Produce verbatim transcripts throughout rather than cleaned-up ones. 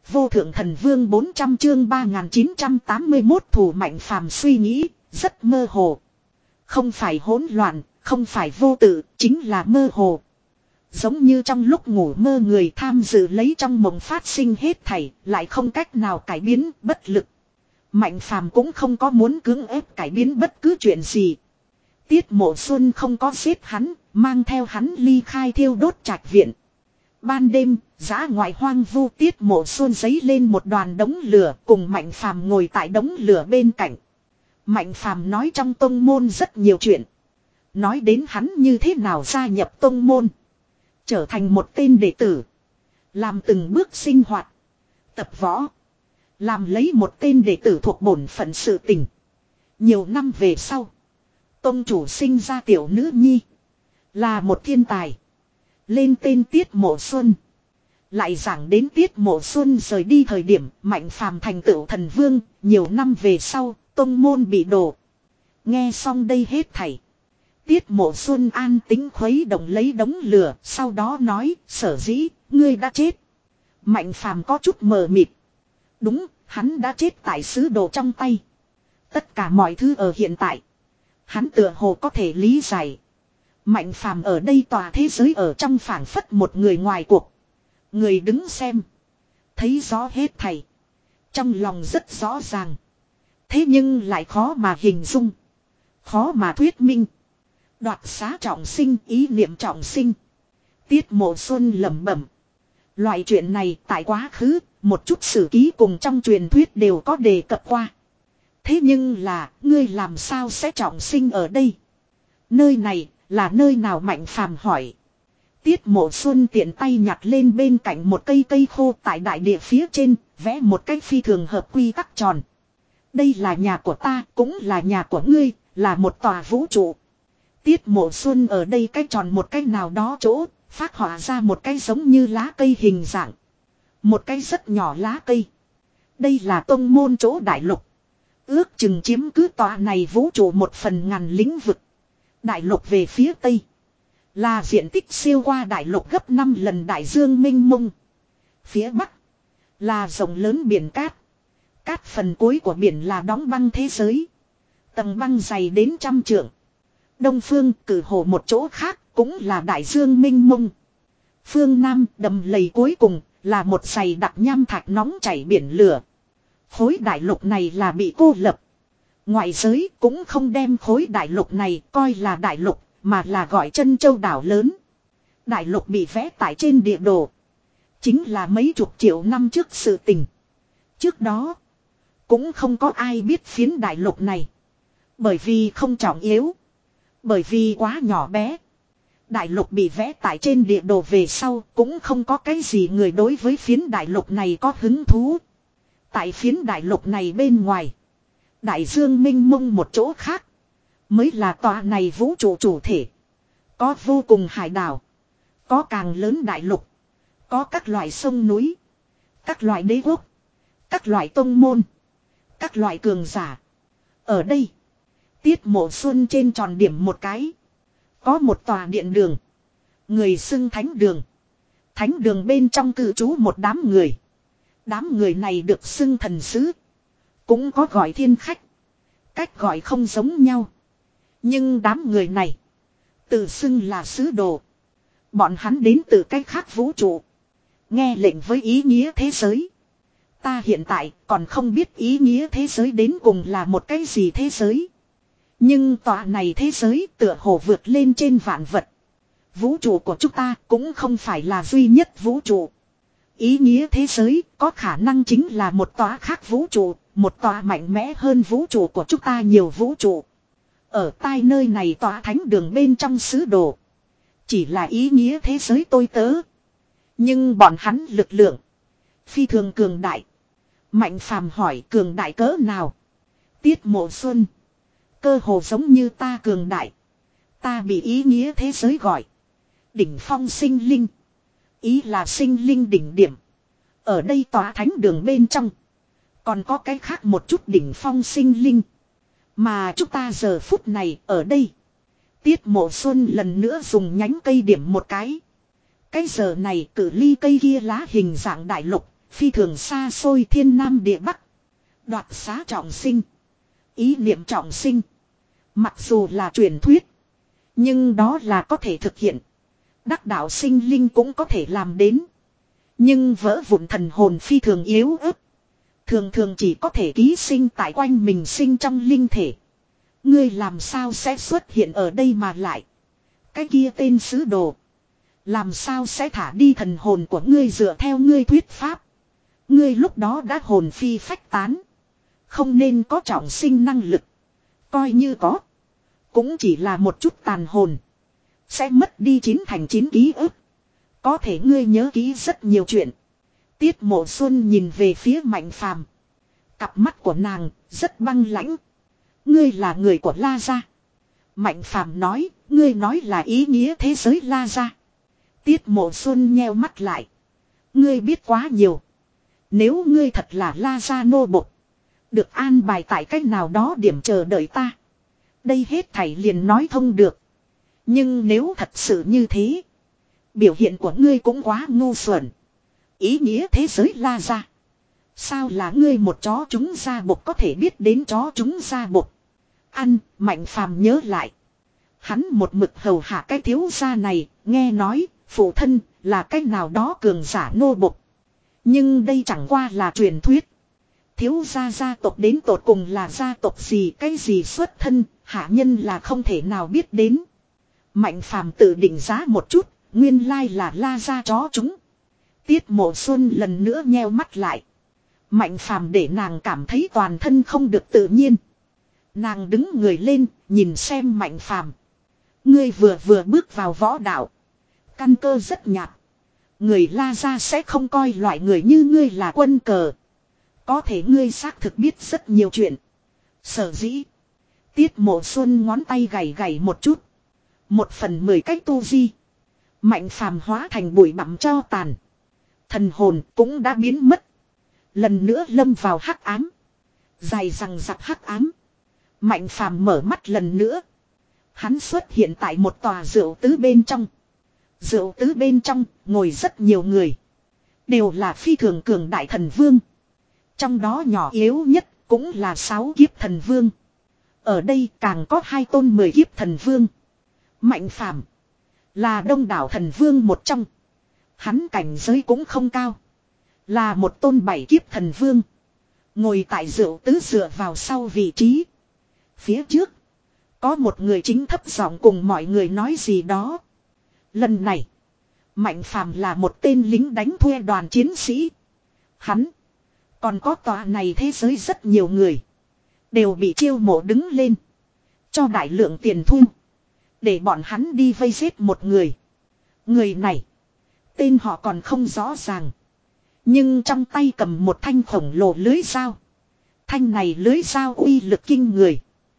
Vô thượng thần vương bốn trăm chương ba nghìn chín trăm tám mươi mốt thủ Mạnh Phàm suy nghĩ, rất mơ hồ. Không phải hỗn loạn, không phải vô tự, chính là mơ hồ. Giống như trong lúc ngủ mơ người tham dự lấy trong mộng phát sinh hết thảy, lại không cách nào cải biến, bất lực. Mạnh Phàm cũng không có muốn cưỡng ép cải biến bất cứ chuyện gì. Tiết Mộ Xuân không có giết hắn, mang theo hắn ly khai thiêu đốt trạch viện. Ban đêm, dã ngoại hoang vu Tiết Mộ Xuân giấy lên một đoàn đống lửa, cùng Mạnh Phàm ngồi tại đống lửa bên cạnh. Mạnh Phàm nói trong tông môn rất nhiều chuyện. Nói đến hắn như thế nào gia nhập tông môn. Trở thành một tên đệ tử. Làm từng bước sinh hoạt. Tập võ. Làm lấy một tên đệ tử thuộc bổn phận sự tình. Nhiều năm về sau. Tông chủ sinh ra tiểu nữ nhi. Là một thiên tài. Lên tên Tiết Mộ Xuân. Lại giảng đến Tiết Mộ Xuân rời đi thời điểm Mạnh Phàm thành tựu thần vương. Nhiều năm về sau, tông môn bị đổ. Nghe xong đây hết thảy. Tiết Mộ Xuân an tính khuấy động lấy đống lửa. Sau đó nói, sở dĩ, ngươi đã chết. Mạnh Phàm có chút mờ mịt. Đúng, hắn đã chết tại sứ đồ trong tay. Tất cả mọi thứ ở hiện tại. Hắn tựa hồ có thể lý giải. Mạnh Phàm ở đây tòa thế giới ở trong phảng phất một người ngoài cuộc. Người đứng xem. Thấy rõ hết thảy. Trong lòng rất rõ ràng. Thế nhưng lại khó mà hình dung. Khó mà thuyết minh. Đoạt xá trọng sinh, ý niệm trọng sinh. Tiết Mộ Xuân lẩm bẩm. Loại chuyện này tại quá khứ, một chút sử ký cùng trong truyền thuyết đều có đề cập qua. Thế nhưng là, ngươi làm sao sẽ trọng sinh ở đây? Nơi này, là nơi nào? Mạnh Phàm hỏi. Tiết Mộ Xuân tiện tay nhặt lên bên cạnh một cây cây khô tại đại địa phía trên, vẽ một cách phi thường hợp quy tắc tròn. Đây là nhà của ta, cũng là nhà của ngươi, là một tòa vũ trụ. Tiết Mộ Xuân ở đây cái tròn một cái nào đó chỗ, phát họa ra một cái giống như lá cây hình dạng. Một cái rất nhỏ lá cây. Đây là tông môn chỗ đại lục. Ước chừng chiếm cứ tòa này vũ trụ một phần ngàn lĩnh vực. Đại lục về phía tây. Là diện tích siêu qua đại lục gấp năm lần đại dương mênh mông. Phía bắc. Là rộng lớn biển cát. Cát phần cuối của biển là đóng băng thế giới. Tầng băng dày đến trăm trượng. Đông phương cử hồ một chỗ khác cũng là đại dương mênh mông. Phương Nam đầm lầy cuối cùng là một dày đặc nham thạch nóng chảy biển lửa. Khối đại lục này là bị cô lập. Ngoại giới cũng không đem khối đại lục này coi là đại lục mà là gọi chân châu đảo lớn. Đại lục bị vẽ tại trên địa đồ. Chính là mấy chục triệu năm trước sự tình. Trước đó cũng không có ai biết phiến đại lục này. Bởi vì không trọng yếu. Bởi vì quá nhỏ bé. Đại lục bị vẽ tại trên địa đồ về sau cũng không có cái gì người đối với phiến đại lục này có hứng thú. Tại phiến đại lục này bên ngoài. Đại dương mênh mông một chỗ khác. Mới là tòa này vũ trụ chủ thể. Có vô cùng hải đảo. Có càng lớn đại lục. Có các loại sông núi. Các loại đế quốc. Các loại tông môn. Các loại cường giả. Ở đây. Tiết Mộ Xuân trên tròn điểm một cái. Có một tòa điện đường. Người xưng thánh đường. Thánh đường bên trong cư trú một đám người. Đám người này được xưng thần sứ. Cũng có gọi thiên khách. Cách gọi không giống nhau. Nhưng đám người này. Tự xưng là sứ đồ. Bọn hắn đến từ cách khác vũ trụ. Nghe lệnh với ý nghĩa thế giới. Ta hiện tại còn không biết ý nghĩa thế giới đến cùng là một cái gì thế giới. Nhưng tòa này thế giới tựa hồ vượt lên trên vạn vật. Vũ trụ của chúng ta cũng không phải là duy nhất vũ trụ. Ý nghĩa thế giới có khả năng chính là một tòa khác vũ trụ, một tòa mạnh mẽ hơn vũ trụ của chúng ta nhiều vũ trụ. Ở tai nơi này tòa thánh đường bên trong sứ đồ. Chỉ là ý nghĩa thế giới tôi tớ. Nhưng bọn hắn lực lượng. Phi thường cường đại. Mạnh Phàm hỏi cường đại cỡ nào? Tiết Mộ Xuân. Cơ hồ giống như ta cường đại. Ta bị ý nghĩa thế giới gọi. Đỉnh phong sinh linh. Ý là sinh linh đỉnh điểm. Ở đây tòa thánh đường bên trong. Còn có cái khác một chút đỉnh phong sinh linh. Mà chúng ta giờ phút này ở đây. Tiết Mộ Xuân lần nữa dùng nhánh cây điểm một cái. Cái giờ này cử ly cây kia lá hình dạng đại lục. phi thường xa xôi thiên nam địa bắc. Đoạt xá trọng sinh. Ý niệm trọng sinh. Mặc dù là truyền thuyết. Nhưng đó là có thể thực hiện. Đắc đạo sinh linh cũng có thể làm đến. Nhưng vỡ vụn thần hồn phi thường yếu ớt. Thường thường chỉ có thể ký sinh tại quanh mình sinh trong linh thể. Ngươi làm sao sẽ xuất hiện ở đây mà lại. Cái kia tên sứ đồ. Làm sao sẽ thả đi thần hồn của ngươi dựa theo ngươi thuyết pháp. Ngươi lúc đó đã hồn phi phách tán. Không nên có trọng sinh năng lực. Coi như có. Cũng chỉ là một chút tàn hồn. Sẽ mất đi chín thành chín ký ức. Có thể ngươi nhớ ký rất nhiều chuyện. Tiết Mộ Xuân nhìn về phía Mạnh Phàm. Cặp mắt của nàng rất băng lãnh. Ngươi là người của La Gia. Mạnh Phàm nói, ngươi nói là ý nghĩa thế giới La Gia. Tiết Mộ Xuân nheo mắt lại. Ngươi biết quá nhiều. Nếu ngươi thật là La Gia nô bộc. Được an bài tại cách nào đó điểm chờ đợi ta. Đây hết thảy liền nói thông được. Nhưng nếu thật sự như thế. Biểu hiện của ngươi cũng quá ngu xuẩn. Ý nghĩa thế giới La Gia. Sao là ngươi một chó chúng gia bộc có thể biết đến chó chúng gia bộc. Ăn, Mạnh Phàm nhớ lại. Hắn một mực hầu hạ cái thiếu gia này, nghe nói, phụ thân, là cái nào đó cường giả nô bộc. Nhưng đây chẳng qua là truyền thuyết. Thiếu gia gia tộc đến tột cùng là gia tộc gì, cái gì xuất thân, hạ nhân là không thể nào biết đến. Mạnh Phàm tự định giá một chút, nguyên lai là La Gia chó chúng. Tiết Mộ Xuân lần nữa nheo mắt lại. Mạnh Phàm để nàng cảm thấy toàn thân không được tự nhiên. Nàng đứng người lên, nhìn xem Mạnh Phàm. Ngươi vừa vừa bước vào võ đạo. Căn cơ rất nhạt. Người La Gia sẽ không coi loại người như ngươi là quân cờ. Có thể ngươi xác thực biết rất nhiều chuyện. Sở dĩ. Tiết Mộ Xuân ngón tay gảy gảy một chút. Một phần mười cách tu di. Mạnh Phàm hóa thành bụi bặm cho tàn. Thần hồn cũng đã biến mất. Lần nữa lâm vào hắc ám. Dài rằng giặc hắc ám. Mạnh Phàm mở mắt lần nữa. Hắn xuất hiện tại một tòa rượu tứ bên trong. Rượu tứ bên trong ngồi rất nhiều người. Đều là phi thường cường đại thần vương. Trong đó nhỏ yếu nhất cũng là sáu kiếp thần vương. Ở đây càng có hai tôn mười kiếp thần vương. Mạnh Phàm là đông đảo thần vương một trong. Hắn cảnh giới cũng không cao. Là một tôn bảy kiếp thần vương. Ngồi tại rượu tứ dựa vào sau vị trí. Phía trước. Có một người chính thấp giọng cùng mọi người nói gì đó. Lần này. Mạnh Phàm là một tên lính đánh thuê đoàn chiến sĩ. Hắn. Còn có tòa này thế giới rất nhiều người. Đều bị chiêu mộ đứng lên. Cho đại lượng tiền thu. Để bọn hắn đi vây giết một người. Người này. Tên họ còn không rõ ràng. Nhưng trong tay cầm một thanh khổng lồ lưới dao. Thanh này lưới dao uy lực kinh người.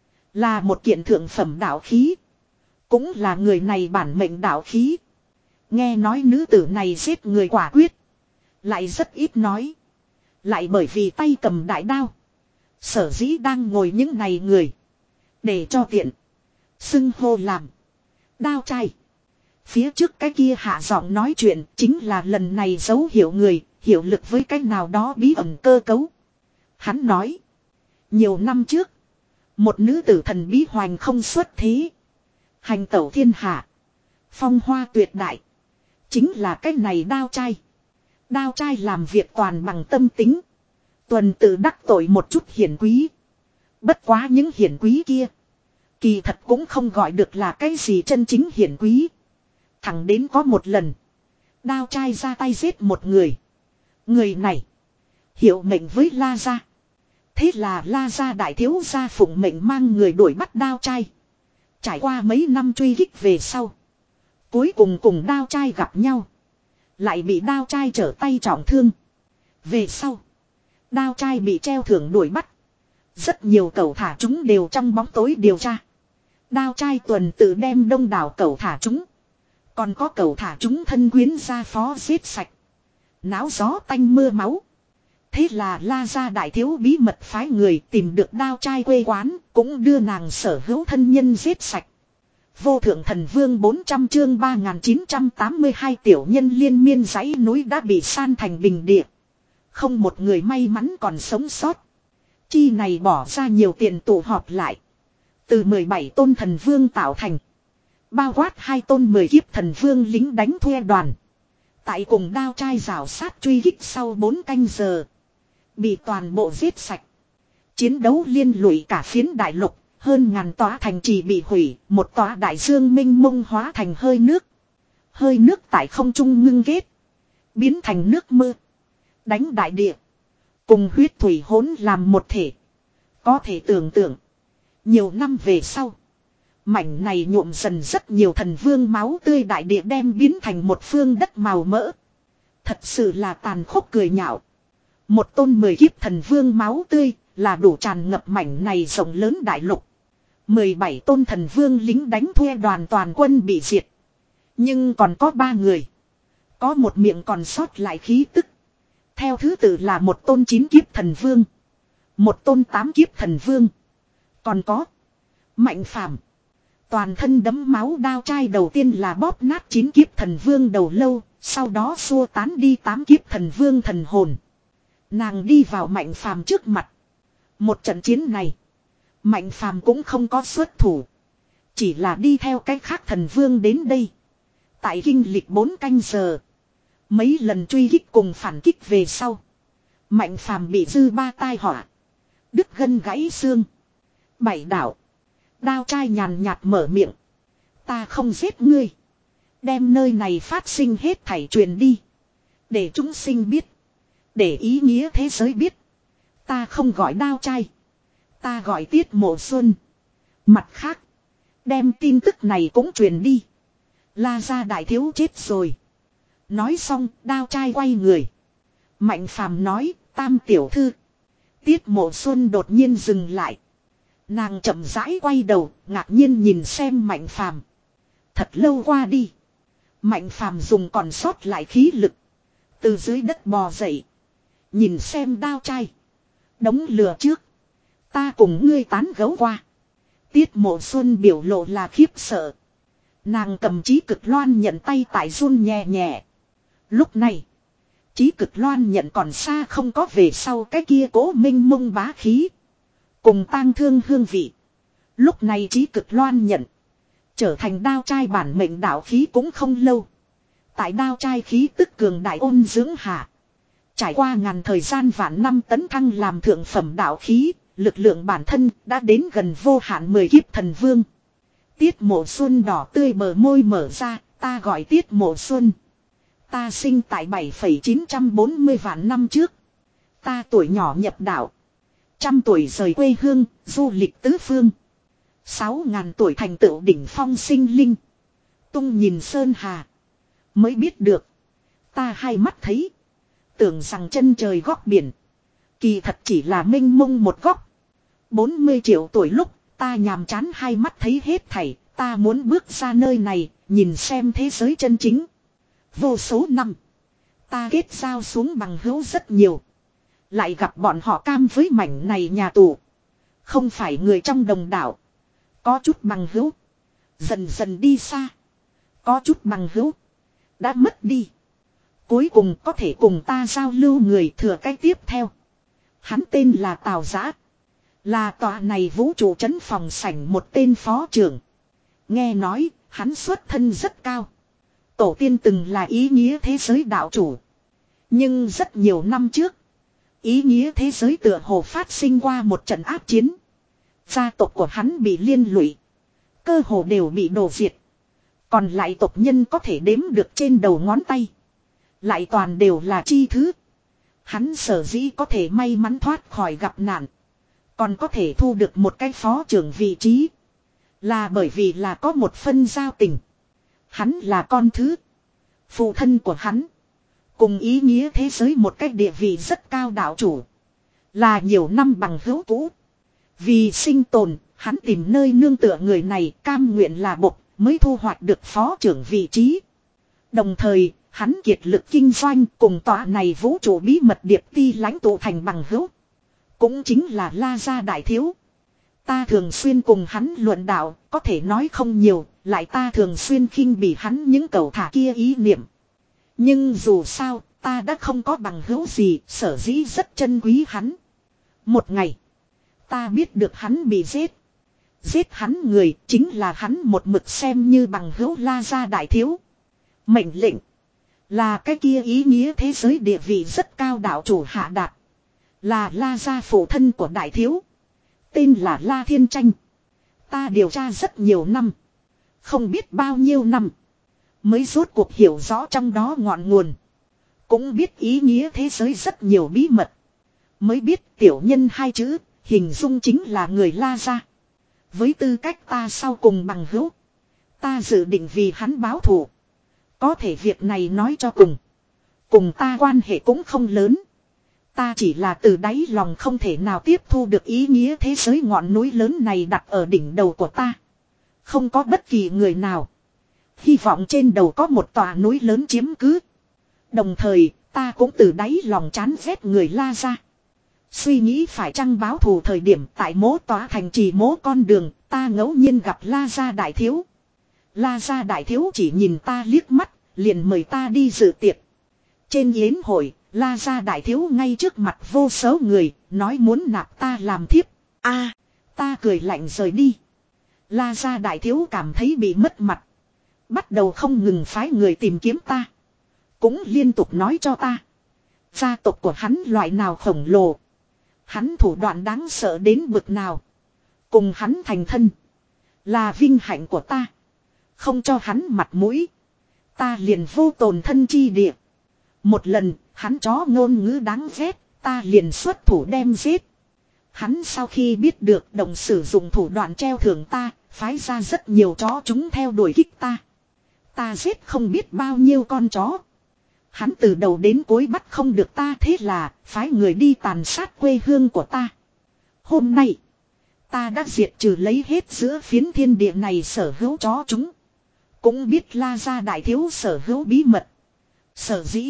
Là một kiện thượng phẩm đạo khí. Cũng là người này bản mệnh đạo khí. Nghe nói nữ tử này giết người quả quyết. Lại rất ít nói. Lại bởi vì tay cầm đại đao. Sở dĩ đang ngồi những này người. Để cho tiện. Xưng hô làm. Đao trai. Phía trước cái kia hạ giọng nói chuyện chính là lần này dấu hiệu người. Hiệu lực với cái nào đó bí ẩn cơ cấu. Hắn nói. Nhiều năm trước. Một nữ tử thần bí hoành không xuất thế. Hành tẩu thiên hạ. Phong hoa tuyệt đại. Chính là cái này đao trai. Đao trai làm việc toàn bằng tâm tính. Tuần tự đắc tội một chút hiển quý. Bất quá những hiển quý kia. Kỳ thật cũng không gọi được là cái gì chân chính hiển quý. Thẳng đến có một lần. Đao trai ra tay giết một người. Người này. Hiệu mệnh với La Gia. Thế là La Gia đại thiếu gia phụng mệnh mang người đuổi bắt đao trai. Trải qua mấy năm truy kích về sau. Cuối cùng cùng đao trai gặp nhau. Lại bị đao trai trở tay trọng thương. Về sau. Đao trai bị treo thưởng đuổi bắt. Rất nhiều cẩu thả chúng đều trong bóng tối điều tra. Đao trai tuần tự đem đông đảo cẩu thả chúng. Còn có cẩu thả chúng thân quyến ra phó giết sạch. Náo gió tanh mưa máu. Thế là La Gia đại thiếu bí mật phái người tìm được đao trai quê quán. Cũng đưa nàng sở hữu thân nhân giết sạch. Vô thượng thần vương bốn trăm chương ba nghìn chín trăm tám mươi hai tiểu nhân liên miên dãy núi đã bị san thành bình địa. Không một người may mắn còn sống sót. Chi này bỏ ra nhiều tiền tụ họp lại. Từ mười bảy tôn thần vương tạo thành. Bao quát hai tôn mười kiếp thần vương lính đánh thuê đoàn. Tại cùng đao trai rào sát truy kích sau bốn canh giờ. Bị toàn bộ giết sạch. Chiến đấu liên lụy cả phiến đại lục. Hơn ngàn tòa thành trì bị hủy. Một tòa đại dương minh mông hóa thành hơi nước. Hơi nước tại không trung ngưng ghét. Biến thành nước mưa. Đánh đại địa. Cùng huyết thủy hỗn làm một thể. Có thể tưởng tượng. Nhiều năm về sau. Mảnh này nhuộm dần rất nhiều thần vương máu tươi đại địa đem biến thành một phương đất màu mỡ. Thật sự là tàn khốc cười nhạo. Một tôn mười kiếp thần vương máu tươi là đủ tràn ngập mảnh này rộng lớn đại lục. mười bảy tôn thần vương lính đánh thuê đoàn toàn quân bị diệt. Nhưng còn có ba người. Có một miệng còn sót lại khí tức. Theo thứ tự là một tôn chín kiếp thần vương. Một tôn tám kiếp thần vương. Còn có Mạnh Phàm. Toàn thân đấm máu đao trai đầu tiên là bóp nát chín kiếp thần vương đầu lâu. Sau đó xua tán đi tám kiếp thần vương thần hồn. Nàng đi vào Mạnh Phàm trước mặt. Một trận chiến này. Mạnh Phàm cũng không có xuất thủ. Chỉ là đi theo cách khác thần vương đến đây. Tại kinh lịch bốn canh giờ. Mấy lần truy kích cùng phản kích về sau. Mạnh Phàm bị dư ba tai họa. Đứt gân gãy xương. Bảy đạo. Đao trai nhàn nhạt mở miệng. Ta không giết ngươi. Đem nơi này phát sinh hết thảy truyền đi. Để chúng sinh biết. Để ý nghĩa thế giới biết. Ta không gọi đao trai. Ta gọi Tiết Mộ Xuân. Mặt khác. Đem tin tức này cũng truyền đi. La gia đại thiếu chết rồi. Nói xong đao trai quay người. Mạnh Phàm nói Tam tiểu thư. Tiết Mộ Xuân đột nhiên dừng lại. Nàng chậm rãi quay đầu ngạc nhiên nhìn xem Mạnh Phàm. Thật lâu qua đi. Mạnh Phàm dùng còn sót lại khí lực. Từ dưới đất bò dậy. Nhìn xem đao trai. Đống lửa trước. Ta cùng ngươi tán gấu qua. Tiết Mộ Xuân biểu lộ là khiếp sợ. Nàng cầm chí cực loan nhận tay tại run nhẹ nhẹ. Lúc này. Chí cực loan nhận còn xa không có về sau cái kia cố minh mông bá khí. Cùng tang thương hương vị. Lúc này chí cực loan nhận. Trở thành đao trai bản mệnh đạo khí cũng không lâu. Tại đao trai khí tức cường đại ôn dưỡng hạ. Trải qua ngàn thời gian vạn năm tấn thăng làm thượng phẩm đạo khí. Lực lượng bản thân đã đến gần vô hạn mười kiếp thần vương. Tiết Mộ Xuân đỏ tươi bờ môi mở ra. Ta gọi Tiết Mộ Xuân. Ta sinh tại bảy phẩy chín bốn mươi vạn năm trước. Ta tuổi nhỏ nhập đạo. Trăm tuổi rời quê hương, du lịch tứ phương. Sáu ngàn tuổi thành tựu đỉnh phong sinh linh. Tung nhìn sơn hà. Mới biết được. Ta hai mắt thấy. Tưởng rằng chân trời góc biển. Kỳ thật chỉ là mênh mông một góc. bốn mươi triệu tuổi lúc, ta nhàm chán hai mắt thấy hết thảy. Ta muốn bước ra nơi này, nhìn xem thế giới chân chính. Vô số năm. Ta kết giao xuống bằng hữu rất nhiều. Lại gặp bọn họ cam với mảnh này nhà tù. Không phải người trong đồng đảo. Có chút bằng hữu. Dần dần đi xa. Có chút bằng hữu. Đã mất đi. Cuối cùng có thể cùng ta giao lưu người thừa cái tiếp theo. Hắn tên là Tào Giã. Là tòa này vũ trụ trấn phòng sảnh một tên phó trưởng. Nghe nói hắn xuất thân rất cao. Tổ tiên từng là ý nghĩa thế giới đạo chủ. Nhưng rất nhiều năm trước. Ý nghĩa thế giới tựa hồ phát sinh qua một trận áp chiến. Gia tộc của hắn bị liên lụy. Cơ hồ đều bị đổ diệt. Còn lại tộc nhân có thể đếm được trên đầu ngón tay. Lại toàn đều là chi thứ. Hắn sở dĩ có thể may mắn thoát khỏi gặp nạn. Còn có thể thu được một cái phó trưởng vị trí. Là bởi vì là có một phân giao tình. Hắn là con thứ. Phụ thân của hắn. Cùng ý nghĩa thế giới một cách địa vị rất cao đạo chủ. Là nhiều năm bằng hữu cũ. Vì sinh tồn, hắn tìm nơi nương tựa người này cam nguyện là bộc mới thu hoạch được phó trưởng vị trí. Đồng thời, hắn kiệt lực kinh doanh cùng tòa này vũ trụ bí mật điệp ti lãnh tụ thành bằng hữu. Cũng chính là La Gia đại thiếu. Ta thường xuyên cùng hắn luận đạo, có thể nói không nhiều, lại ta thường xuyên khinh bỉ hắn những cầu thả kia ý niệm. Nhưng dù sao, Ta đã không có bằng hữu gì, sở dĩ rất trân quý hắn. Một ngày, ta biết được hắn bị giết. Giết hắn người chính là hắn một mực xem như bằng hữu La Gia đại thiếu. Mệnh lệnh là cái kia ý nghĩa thế giới địa vị rất cao đạo chủ hạ đạt. Là La Gia phụ thân của đại thiếu. Tên là La Thiên Tranh. Ta điều tra rất nhiều năm. Không biết bao nhiêu năm. Mới rốt cuộc hiểu rõ trong đó ngọn nguồn. Cũng biết ý nghĩa thế giới rất nhiều bí mật. Mới biết tiểu nhân hai chữ, hình dung chính là người La Gia. Với tư cách ta sau cùng bằng hữu. Ta dự định vì hắn báo thù. Có thể việc này nói cho cùng. Cùng ta quan hệ cũng không lớn. Ta chỉ là từ đáy lòng không thể nào tiếp thu được ý nghĩa thế giới ngọn núi lớn này đặt ở đỉnh đầu của ta. Không có bất kỳ người nào. Hy vọng trên đầu có một tòa núi lớn chiếm cứ. Đồng thời, ta cũng từ đáy lòng chán ghét người La Gia. Suy nghĩ phải chăng báo thù thời điểm tại mố tòa thành trì mố con đường, ta ngẫu nhiên gặp La Gia đại thiếu. La Gia đại thiếu chỉ nhìn ta liếc mắt, liền mời ta đi dự tiệc. Trên yến hội, La Gia đại thiếu ngay trước mặt vô số người, nói muốn nạp ta làm thiếp. A, ta cười lạnh rời đi. La Gia đại thiếu cảm thấy bị mất mặt. Bắt đầu không ngừng phái người tìm kiếm ta. Cũng liên tục nói cho ta. Gia tộc của hắn loại nào khổng lồ. Hắn thủ đoạn đáng sợ đến bực nào. Cùng hắn thành thân. Là vinh hạnh của ta. Không cho hắn mặt mũi. Ta liền vô tồn thân chi địa. Một lần, hắn chó ngôn ngữ đáng ghét. Ta liền xuất thủ đem giết. Hắn sau khi biết được đồng sử dụng thủ đoạn treo thưởng ta. Phái ra rất nhiều chó chúng theo đuổi kích ta. Ta giết không biết bao nhiêu con chó. Hắn từ đầu đến cuối bắt không được ta, thế là phái người đi tàn sát quê hương của ta. Hôm nay, ta đã diệt trừ lấy hết giữa phiến thiên địa này sở hữu chó chúng. Cũng biết La Gia đại thiếu sở hữu bí mật. Sở dĩ,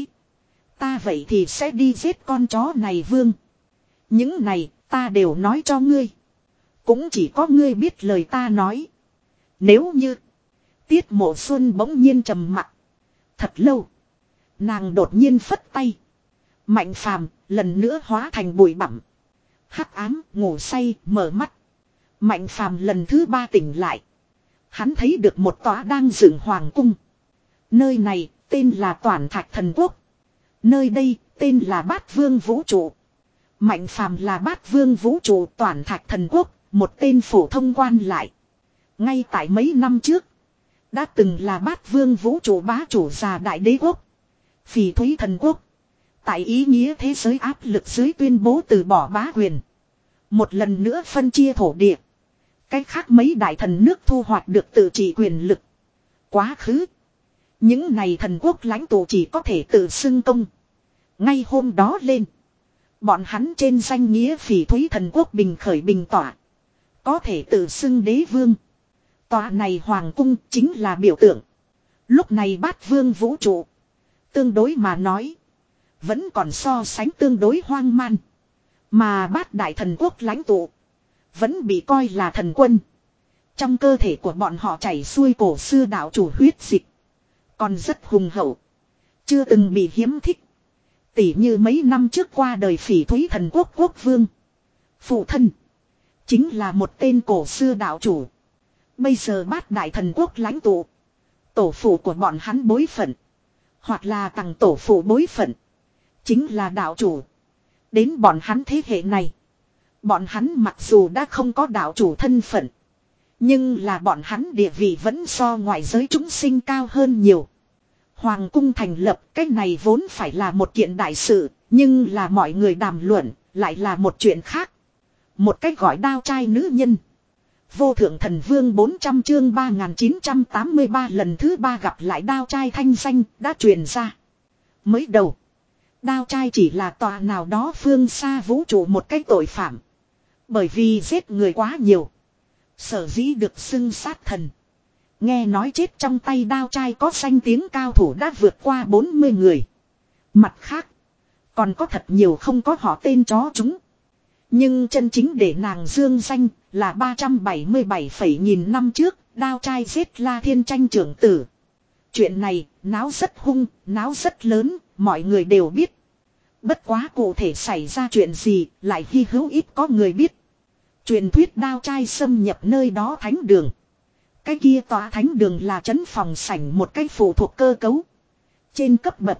ta vậy thì sẽ đi giết con chó này vương. Những này ta đều nói cho ngươi. Cũng chỉ có ngươi biết lời ta nói. Nếu như Tiết Mộ Xuân bỗng nhiên trầm mặc. Thật lâu. Nàng đột nhiên phất tay. Mạnh Phàm lần nữa hóa thành bụi bặm. Hắc ám ngủ say mở mắt. Mạnh Phàm lần thứ ba tỉnh lại. Hắn thấy được một tòa đang dựng hoàng cung. Nơi này tên là Toản Thạch Thần Quốc. Nơi đây tên là Bát Vương Vũ Trụ. Mạnh Phàm là Bát Vương Vũ Trụ Toản Thạch Thần Quốc, một tên phổ thông quan lại. Ngay tại mấy năm trước, đã từng là Bát Vương Vũ Trụ bá chủ già đại đế quốc. Phỉ Thúy Thần Quốc. Tại ý nghĩa thế giới áp lực dưới tuyên bố từ bỏ bá quyền. Một lần nữa phân chia thổ địa. Cách khác mấy đại thần nước thu hoạch được tự trị quyền lực. Quá khứ. Những này thần quốc lãnh tụ chỉ có thể tự xưng công. Ngay hôm đó lên. Bọn hắn trên danh nghĩa Phỉ Thúy Thần Quốc bình khởi bình tỏa. Có thể tự xưng đế vương. Tòa này hoàng cung chính là biểu tượng. Lúc này Bát Vương Vũ Trụ. Tương đối mà nói. Vẫn còn so sánh tương đối hoang man. Mà Bát Đại Thần Quốc lãnh tụ. Vẫn bị coi là thần quân. Trong cơ thể của bọn họ chảy xuôi cổ xưa đạo chủ huyết dịch. Còn rất hùng hậu. Chưa từng bị hiếm thích. Tỉ như mấy năm trước qua đời Phỉ Thúy Thần Quốc quốc vương. Phụ thân. Chính là một tên cổ xưa đạo chủ. Bây giờ Bát Đại Thần Quốc lãnh tụ. Tổ phụ của bọn hắn bối phận. Hoặc là tầng tổ phụ bối phận. Chính là đạo chủ. Đến bọn hắn thế hệ này. Bọn hắn mặc dù đã không có đạo chủ thân phận. Nhưng là bọn hắn địa vị vẫn so ngoại giới chúng sinh cao hơn nhiều. Hoàng cung thành lập cái này vốn phải là một kiện đại sự. Nhưng là mọi người đàm luận lại là một chuyện khác. Một cách gọi đao trai nữ nhân. Vô thượng thần vương bốn trăm chương ba nghìn chín trăm tám mươi ba lần thứ ba gặp lại đao trai thanh danh đã truyền ra. Mới đầu. Đao trai chỉ là tòa nào đó phương xa vũ trụ một cái tội phạm. Bởi vì giết người quá nhiều. Sở dĩ được xưng sát thần. Nghe nói chết trong tay đao trai có danh tiếng cao thủ đã vượt qua bốn mươi người. Mặt khác. Còn có thật nhiều không có họ tên chó chúng. Nhưng chân chính để nàng dương danh là ba trăm bảy mươi bảy phẩy nghìn năm trước, đao trai giết La Thiên Tranh trưởng tử. Chuyện này, náo rất hung, náo rất lớn, mọi người đều biết. Bất quá cụ thể xảy ra chuyện gì, lại hy hữu ít có người biết. Truyền thuyết đao trai xâm nhập nơi đó thánh đường. Cái kia tòa thánh đường là trấn phòng sảnh một cái phụ thuộc cơ cấu. Trên cấp bậc,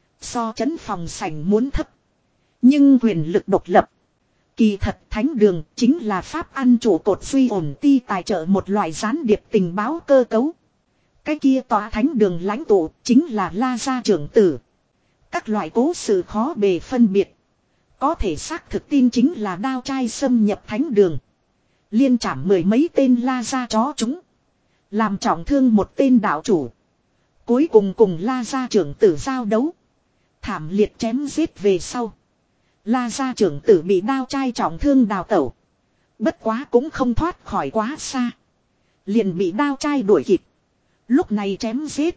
so trấn phòng sảnh muốn thấp. Nhưng quyền lực độc lập. Kỳ thật thánh đường chính là pháp ăn trụ cột suy ổn ti tài trợ một loại gián điệp tình báo cơ cấu. Cái kia tòa thánh đường lãnh tụ chính là La Gia trưởng tử. Các loại cố sự khó bề phân biệt. Có thể xác thực tin chính là đao trai xâm nhập thánh đường. Liên trảm mười mấy tên La Gia chó chúng. Làm trọng thương một tên đạo chủ. Cuối cùng cùng La Gia trưởng tử giao đấu. Thảm liệt chém giết về sau. La Gia trưởng tử bị đao trai trọng thương đào tẩu. Bất quá cũng không thoát khỏi quá xa. Liền bị đao trai đuổi kịp. Lúc này chém giết.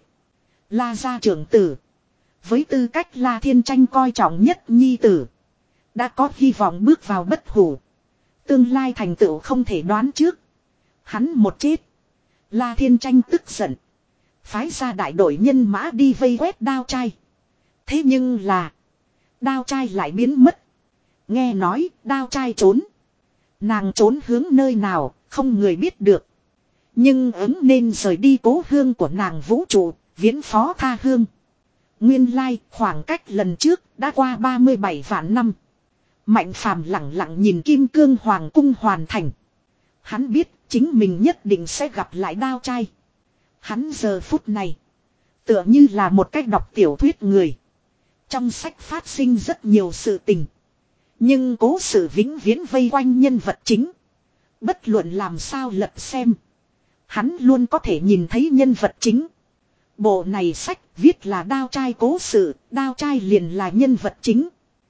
La Gia trưởng tử. Với tư cách La Thiên Tranh coi trọng nhất nhi tử. Đã có hy vọng bước vào bất hủ. Tương lai thành tựu không thể đoán trước. Hắn một chết. La Thiên Tranh tức giận. Phái ra đại đội nhân mã đi vây quét đao trai. Thế nhưng là. Đao trai lại biến mất. Nghe nói đao trai trốn. Nàng trốn hướng nơi nào không người biết được. Nhưng ứng nên rời đi cố hương của nàng vũ trụ. Viễn phó tha hương. Nguyên lai khoảng cách lần trước đã qua ba mươi bảy vạn năm. Mạnh phàm lặng lặng nhìn Kim Cương Hoàng cung hoàn thành. Hắn biết chính mình nhất định sẽ gặp lại đao trai. Hắn giờ phút này. Tựa như là một cách đọc tiểu thuyết người. Trong sách phát sinh rất nhiều sự tình. Nhưng cố sự vĩnh viễn vây quanh nhân vật chính. Bất luận làm sao lật xem. Hắn luôn có thể nhìn thấy nhân vật chính. Bộ này sách viết là đao trai cố sự. Đao trai liền là nhân vật chính.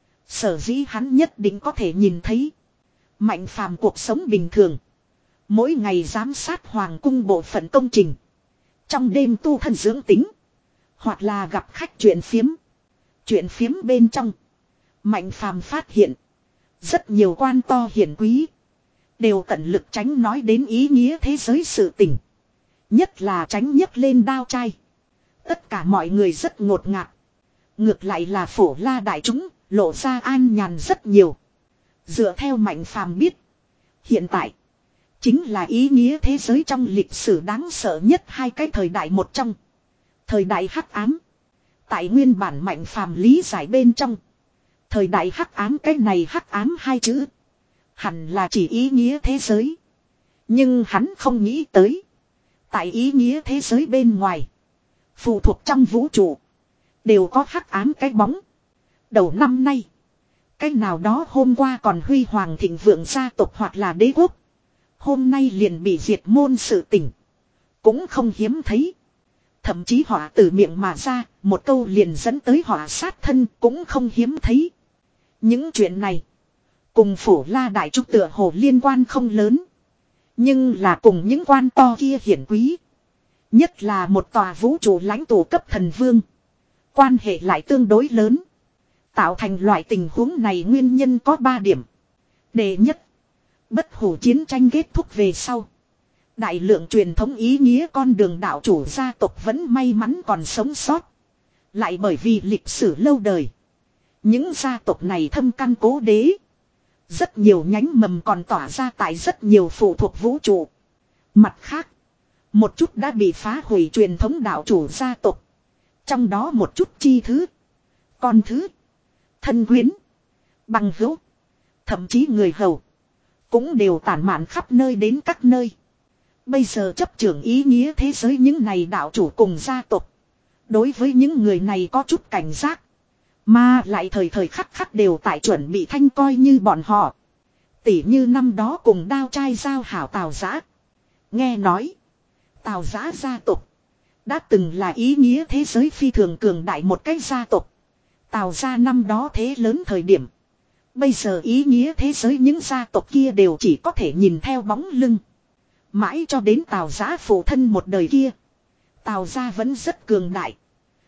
Sở dĩ hắn nhất định có thể nhìn thấy. Mạnh phàm cuộc sống bình thường. Mỗi ngày giám sát hoàng cung bộ phận công trình. Trong đêm tu thân dưỡng tính. Hoặc là gặp khách chuyện phiếm. Chuyện phiếm bên trong. Mạnh phàm phát hiện. Rất nhiều quan to hiển quý. Đều tận lực tránh nói đến ý nghĩa thế giới sự tình. Nhất là tránh nhấc lên đao trai. Tất cả mọi người rất ngột ngạt. Ngược lại là phổ la đại chúng. Lộ ra an nhàn rất nhiều. Dựa theo mạnh phàm biết. Hiện tại. Chính là ý nghĩa thế giới trong lịch sử đáng sợ nhất hai cái thời đại một trong. Thời đại hắc ám. Tại nguyên bản mạnh phàm lý giải bên trong. Thời đại hắc ám cái này hắc ám hai chữ. Hẳn là chỉ ý nghĩa thế giới. Nhưng hắn không nghĩ tới. Tại ý nghĩa thế giới bên ngoài. Phụ thuộc trong vũ trụ. Đều có hắc ám cái bóng. Đầu năm nay. Cái nào đó hôm qua còn huy hoàng thịnh vượng gia tộc hoặc là đế quốc. Hôm nay liền bị diệt môn sự tình. Cũng không hiếm thấy. Thậm chí họ từ miệng mà ra. Một câu liền dẫn tới họ sát thân. Cũng không hiếm thấy. Những chuyện này. Cùng phổ la đại trúc tựa hồ liên quan không lớn. Nhưng là cùng những quan to kia hiển quý. Nhất là một tòa vũ trụ lãnh tụ cấp thần vương. Quan hệ lại tương đối lớn. Tạo thành loại tình huống này nguyên nhân có ba điểm. Đệ nhất. Bất hủ chiến tranh kết thúc về sau. Đại lượng truyền thống ý nghĩa con đường đạo chủ gia tộc vẫn may mắn còn sống sót. Lại bởi vì lịch sử lâu đời. Những gia tộc này thâm căn cố đế. Rất nhiều nhánh mầm còn tỏa ra tại rất nhiều phụ thuộc vũ trụ. Mặt khác. Một chút đã bị phá hủy truyền thống đạo chủ gia tộc. Trong đó một chút chi thứ. Con thứ. Thân quyến. Bằng hữu. Thậm chí người hầu. Cũng đều tản mạn khắp nơi đến các nơi. Bây giờ chấp trưởng ý nghĩa thế giới những này đạo chủ cùng gia tộc. Đối với những người này có chút cảnh giác. Mà lại thời thời khắc khắc đều tại chuẩn bị thanh coi như bọn họ. Tỉ như năm đó cùng đao trai giao hảo Tào Giã. Nghe nói. Tào Giã gia tộc. Đã từng là ý nghĩa thế giới phi thường cường đại một cái gia tộc. Tào gia năm đó thế lớn thời điểm. Bây giờ ý nghĩa thế giới những gia tộc kia đều chỉ có thể nhìn theo bóng lưng. Mãi cho đến Tào Giã phụ thân một đời kia. Tào gia vẫn rất cường đại.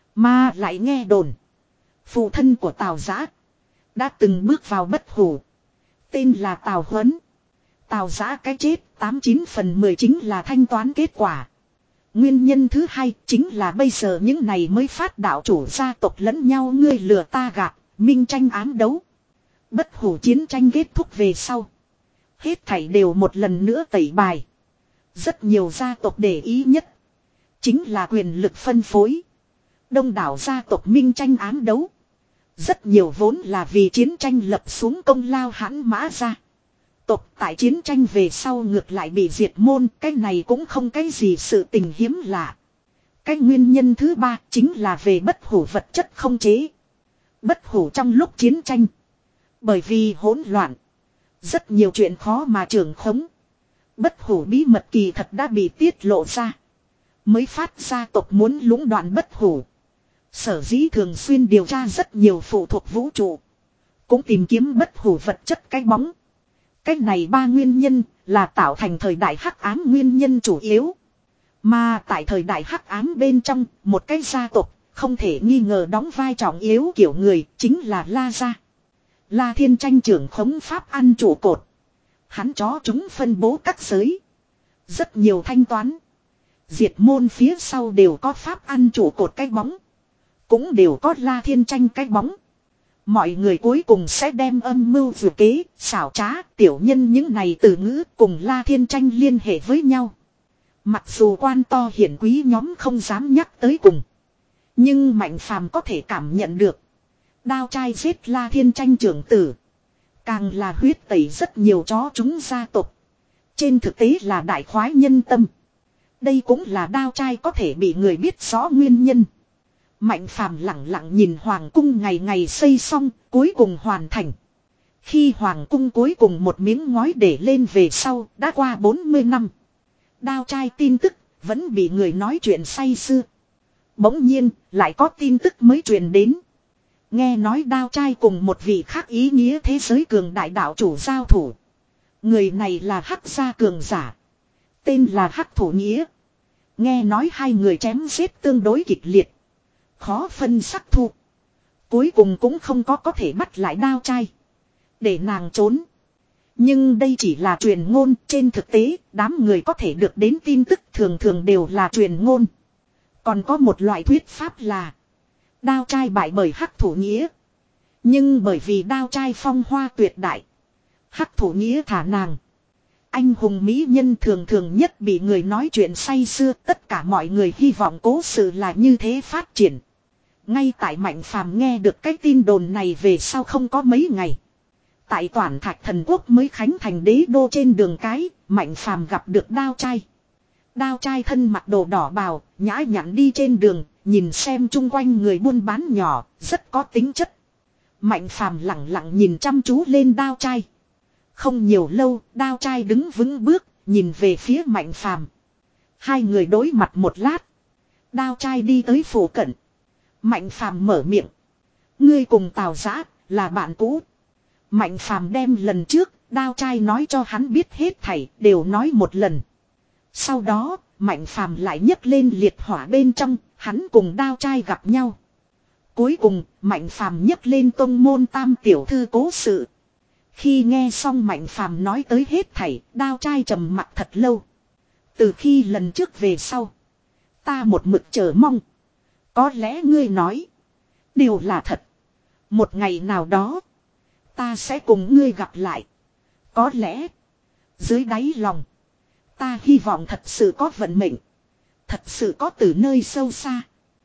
Mà lại nghe đồn. Phụ thân của Tào Giã. Đã từng bước vào bất hủ. Tên là Tào Huấn. Tào Giã cái chết tám chín phần mười chính là thanh toán kết quả. Nguyên nhân thứ hai chính là bây giờ những này mới phát đạo chủ gia tộc lẫn nhau ngươi lừa ta gạt, minh tranh ám đấu. Bất hủ chiến tranh kết thúc về sau. Hết thảy đều một lần nữa tẩy bài. Rất nhiều gia tộc để ý nhất. Chính là quyền lực phân phối. Đông đảo gia tộc minh tranh ám đấu. Rất nhiều vốn là vì chiến tranh lập xuống công lao hãn mã ra. Tộc tại chiến tranh về sau ngược lại bị diệt môn. Cái này cũng không cái gì sự tình hiếm lạ. Cái nguyên nhân thứ ba chính là về bất hủ vật chất không chế. Bất hủ trong lúc chiến tranh. Bởi vì hỗn loạn. Rất nhiều chuyện khó mà trưởng khống. Bất hủ bí mật kỳ thật đã bị tiết lộ ra. Mới phát ra tộc muốn lũng đoạn bất hủ. Sở dĩ thường xuyên điều tra rất nhiều phụ thuộc vũ trụ. Cũng tìm kiếm bất hủ vật chất cái bóng. Cái này ba nguyên nhân là tạo thành thời đại hắc ám nguyên nhân chủ yếu. Mà tại thời đại hắc ám bên trong, một cái gia tộc không thể nghi ngờ đóng vai trọng yếu kiểu người chính là La Gia. La Thiên Tranh trưởng khống pháp ăn trụ cột. Hắn chó chúng phân bố các giới. Rất nhiều thanh toán. Diệt môn phía sau đều có pháp ăn trụ cột cái bóng. Cũng đều có La Thiên Tranh cái bóng. Mọi người cuối cùng sẽ đem âm mưu vừa kế, xảo trá, tiểu nhân những này từ ngữ cùng La Thiên Tranh liên hệ với nhau. Mặc dù quan to hiển quý nhóm không dám nhắc tới cùng. Nhưng Mạnh Phàm có thể cảm nhận được. Đao trai giết La Thiên Tranh trưởng tử. Càng là huyết tẩy rất nhiều chó chúng gia tộc. Trên thực tế là đại khoái nhân tâm. Đây cũng là đao trai có thể bị người biết rõ nguyên nhân. Mạnh Phàm lặng lặng nhìn hoàng cung ngày ngày xây xong, cuối cùng hoàn thành. Khi hoàng cung cuối cùng một miếng ngói để lên về sau, đã qua bốn mươi năm. Đao trai tin tức, vẫn bị người nói chuyện say sưa. Bỗng nhiên, lại có tin tức mới truyền đến. Nghe nói đao trai cùng một vị khác ý nghĩa thế giới cường đại đạo chủ giao thủ. Người này là Hắc gia cường giả. Tên là Hắc Thủ Nghĩa. Nghe nói hai người chém giết tương đối kịch liệt. Khó phân sắc thu. Cuối cùng cũng không có có thể bắt lại đao trai. Để nàng trốn. Nhưng đây chỉ là truyền ngôn. Trên thực tế, đám người có thể được đến tin tức thường thường đều là truyền ngôn. Còn có một loại thuyết pháp là đao trai bại bởi Hắc Thủ Nghĩa. Nhưng bởi vì đao trai phong hoa tuyệt đại. Hắc Thủ Nghĩa thả nàng. Anh hùng mỹ nhân thường thường nhất bị người nói chuyện say sưa. Tất cả mọi người hy vọng cố sự là như thế phát triển. Ngay tại Mạnh Phàm nghe được cái tin đồn này về sau không có mấy ngày. Tại Toản Thạch Thần Quốc mới khánh thành đế đô trên đường cái, Mạnh Phàm gặp được đao trai. Đao trai thân mặc đồ đỏ bào, nhã nhặn đi trên đường, nhìn xem chung quanh người buôn bán nhỏ, rất có tính chất. Mạnh Phàm lặng lặng nhìn chăm chú lên đao trai. Không nhiều lâu, đao trai đứng vững bước, nhìn về phía Mạnh Phàm. Hai người đối mặt một lát. Đao trai đi tới phủ cận. Mạnh Phàm mở miệng. Ngươi cùng Tào Giã là bạn cũ. Mạnh Phàm đem lần trước, đao trai nói cho hắn biết hết thảy, đều nói một lần. Sau đó, Mạnh Phàm lại nhấc lên liệt hỏa bên trong, hắn cùng đao trai gặp nhau. Cuối cùng, Mạnh Phàm nhấc lên tông môn tam tiểu thư cố sự. Khi nghe xong Mạnh Phàm nói tới hết thảy, đao trai trầm mặc thật lâu. Từ khi lần trước về sau, ta một mực chờ mong. Có lẽ ngươi nói, đều là thật. Một ngày nào đó, ta sẽ cùng ngươi gặp lại. Có lẽ, dưới đáy lòng, ta hy vọng thật sự có vận mệnh. Thật sự có từ nơi sâu xa.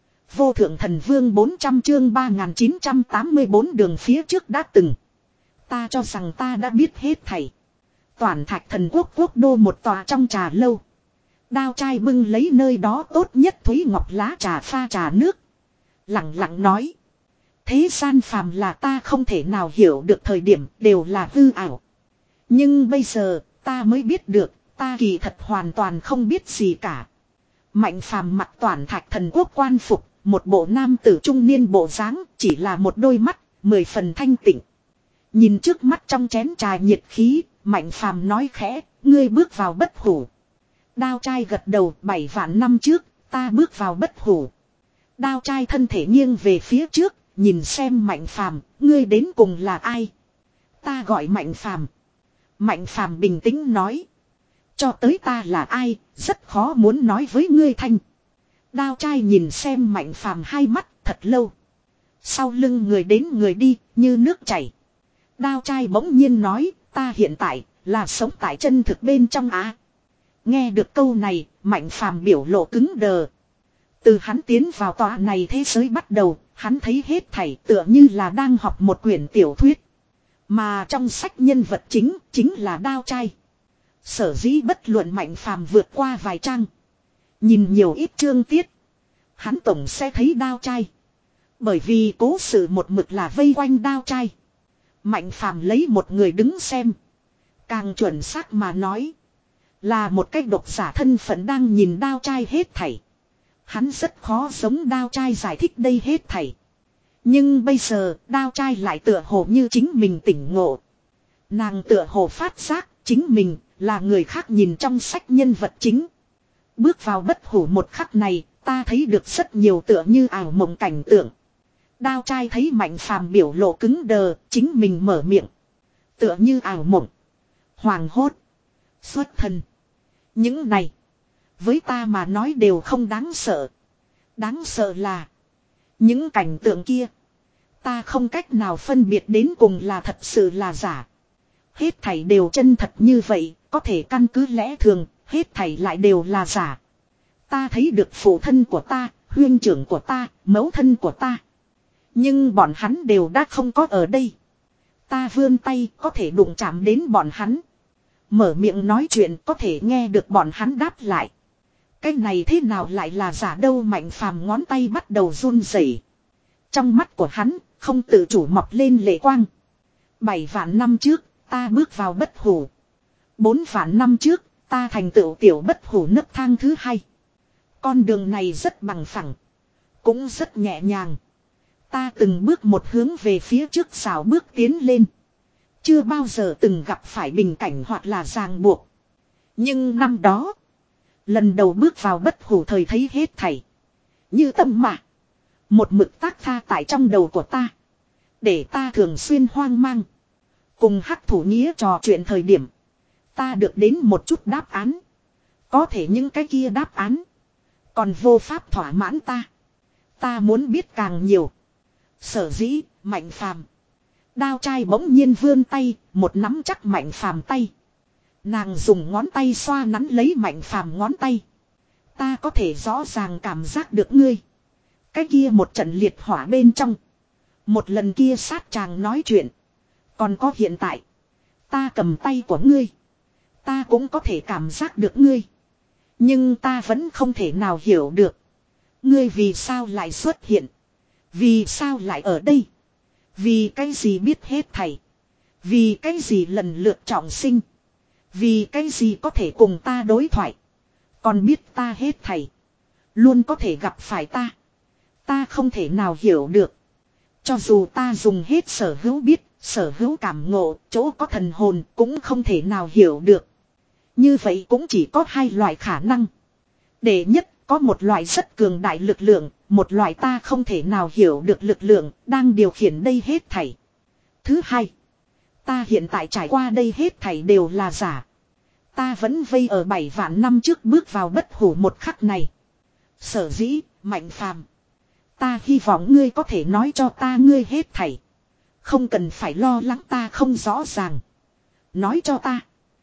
Vô thượng thần vương bốn trăm chương ba nghìn chín trăm tám mươi bốn đường phía trước đã từng. Ta cho rằng ta đã biết hết thảy. Toản Thạch Thần Quốc quốc đô một tòa trong trà lâu. Đao trai bưng lấy nơi đó tốt nhất thúy ngọc lá trà pha trà nước. Lặng lặng nói. Thế gian phàm là ta không thể nào hiểu được thời điểm đều là hư ảo. Nhưng bây giờ ta mới biết được ta kỳ thật hoàn toàn không biết gì cả. Mạnh Phàm mặc Toản Thạch Thần Quốc quan phục. Một bộ nam tử trung niên bộ dáng chỉ là một đôi mắt, mười phần thanh tịnh. Nhìn trước mắt trong chén trà nhiệt khí, Mạnh Phàm nói khẽ, ngươi bước vào bất hủ. Đao trai gật đầu, bảy vạn năm trước, ta bước vào bất hủ. Đao trai thân thể nghiêng về phía trước, nhìn xem Mạnh Phàm, ngươi đến cùng là ai? Ta gọi Mạnh Phàm. Mạnh Phàm bình tĩnh nói. Cho tới ta là ai, rất khó muốn nói với ngươi thanh. Đao trai nhìn xem Mạnh Phàm hai mắt thật lâu. Sau lưng người đến người đi, như nước chảy. Đao trai bỗng nhiên nói, ta hiện tại, là sống tại chân thực bên trong á. Nghe được câu này, Mạnh Phàm biểu lộ cứng đờ. Từ hắn tiến vào tòa này thế giới bắt đầu, hắn thấy hết thảy tựa như là đang học một quyển tiểu thuyết. Mà trong sách nhân vật chính, chính là đao trai. Sở dĩ bất luận Mạnh Phàm vượt qua vài trang. Nhìn nhiều ít chương tiết. Hắn tổng sẽ thấy đao trai. Bởi vì cố sự một mực là vây quanh đao trai. Mạnh Phàm lấy một người đứng xem. Càng chuẩn xác mà nói. Là một cách độc giả thân phận đang nhìn đao trai hết thảy. Hắn rất khó giống đao trai giải thích đây hết thảy. Nhưng bây giờ đao trai lại tựa hồ như chính mình tỉnh ngộ. Nàng tựa hồ phát giác chính mình là người khác nhìn trong sách nhân vật chính. Bước vào bất hủ một khắc này, ta thấy được rất nhiều tựa như ảo mộng cảnh tượng. Đao trai thấy Mạnh Phàm biểu lộ cứng đờ, chính mình mở miệng. Tựa như ảo mộng, hoàng hốt, xuất thần. Những này, với ta mà nói đều không đáng sợ. Đáng sợ là, những cảnh tượng kia, ta không cách nào phân biệt đến cùng là thật sự là giả. Hết thảy đều chân thật như vậy, có thể căn cứ lẽ thường, hết thảy lại đều là giả. Ta thấy được phụ thân của ta, huynh trưởng của ta, mẫu thân của ta. Nhưng bọn hắn đều đã không có ở đây. Ta vươn tay có thể đụng chạm đến bọn hắn. Mở miệng nói chuyện có thể nghe được bọn hắn đáp lại. Cái này thế nào lại là giả đâu? Mạnh Phàm ngón tay bắt đầu run rẩy. Trong mắt của hắn không tự chủ mọc lên lệ quang. Bảy vạn năm trước ta bước vào bất hủ. Bốn vạn năm trước ta thành tựu tiểu bất hủ nấc thang thứ hai. Con đường này rất bằng phẳng. Cũng rất nhẹ nhàng. Ta từng bước một hướng về phía trước xảo bước tiến lên. Chưa bao giờ từng gặp phải bình cảnh hoặc là ràng buộc. Nhưng năm đó, lần đầu bước vào bất hủ thời thấy hết thảy. Như tâm mà. Một mực tác tha tại trong đầu của ta. Để ta thường xuyên hoang mang. Cùng hắc thủ nghĩa trò chuyện thời điểm. Ta được đến một chút đáp án. Có thể những cái kia đáp án. Còn vô pháp thỏa mãn ta. Ta muốn biết càng nhiều. Sở dĩ, Mạnh Phàm. Đao trai bỗng nhiên vươn tay, một nắm chắc Mạnh Phàm tay. Nàng dùng ngón tay xoa nắn lấy Mạnh Phàm ngón tay. Ta có thể rõ ràng cảm giác được ngươi. Cái kia một trận liệt hỏa bên trong. Một lần kia sát chàng nói chuyện. Còn có hiện tại. Ta cầm tay của ngươi. Ta cũng có thể cảm giác được ngươi. Nhưng ta vẫn không thể nào hiểu được. Ngươi vì sao lại xuất hiện. Vì sao lại ở đây. Vì cái gì biết hết thảy. Vì cái gì lần lượt trọng sinh. Vì cái gì có thể cùng ta đối thoại. Còn biết ta hết thảy. Luôn có thể gặp phải ta. Ta không thể nào hiểu được. Cho dù ta dùng hết sở hữu biết, sở hữu cảm ngộ, chỗ có thần hồn cũng không thể nào hiểu được. Như vậy cũng chỉ có hai loại khả năng. Đệ nhất, có một loại rất cường đại lực lượng, một loại ta không thể nào hiểu được lực lượng, đang điều khiển đây hết thảy. Thứ hai, ta hiện tại trải qua đây hết thảy đều là giả. Ta vẫn vây ở bảy vạn năm trước bước vào bất hủ một khắc này. Sở dĩ, Mạnh Phàm, ta hy vọng ngươi có thể nói cho ta ngươi hết thảy. Không cần phải lo lắng ta không rõ ràng. Nói cho ta.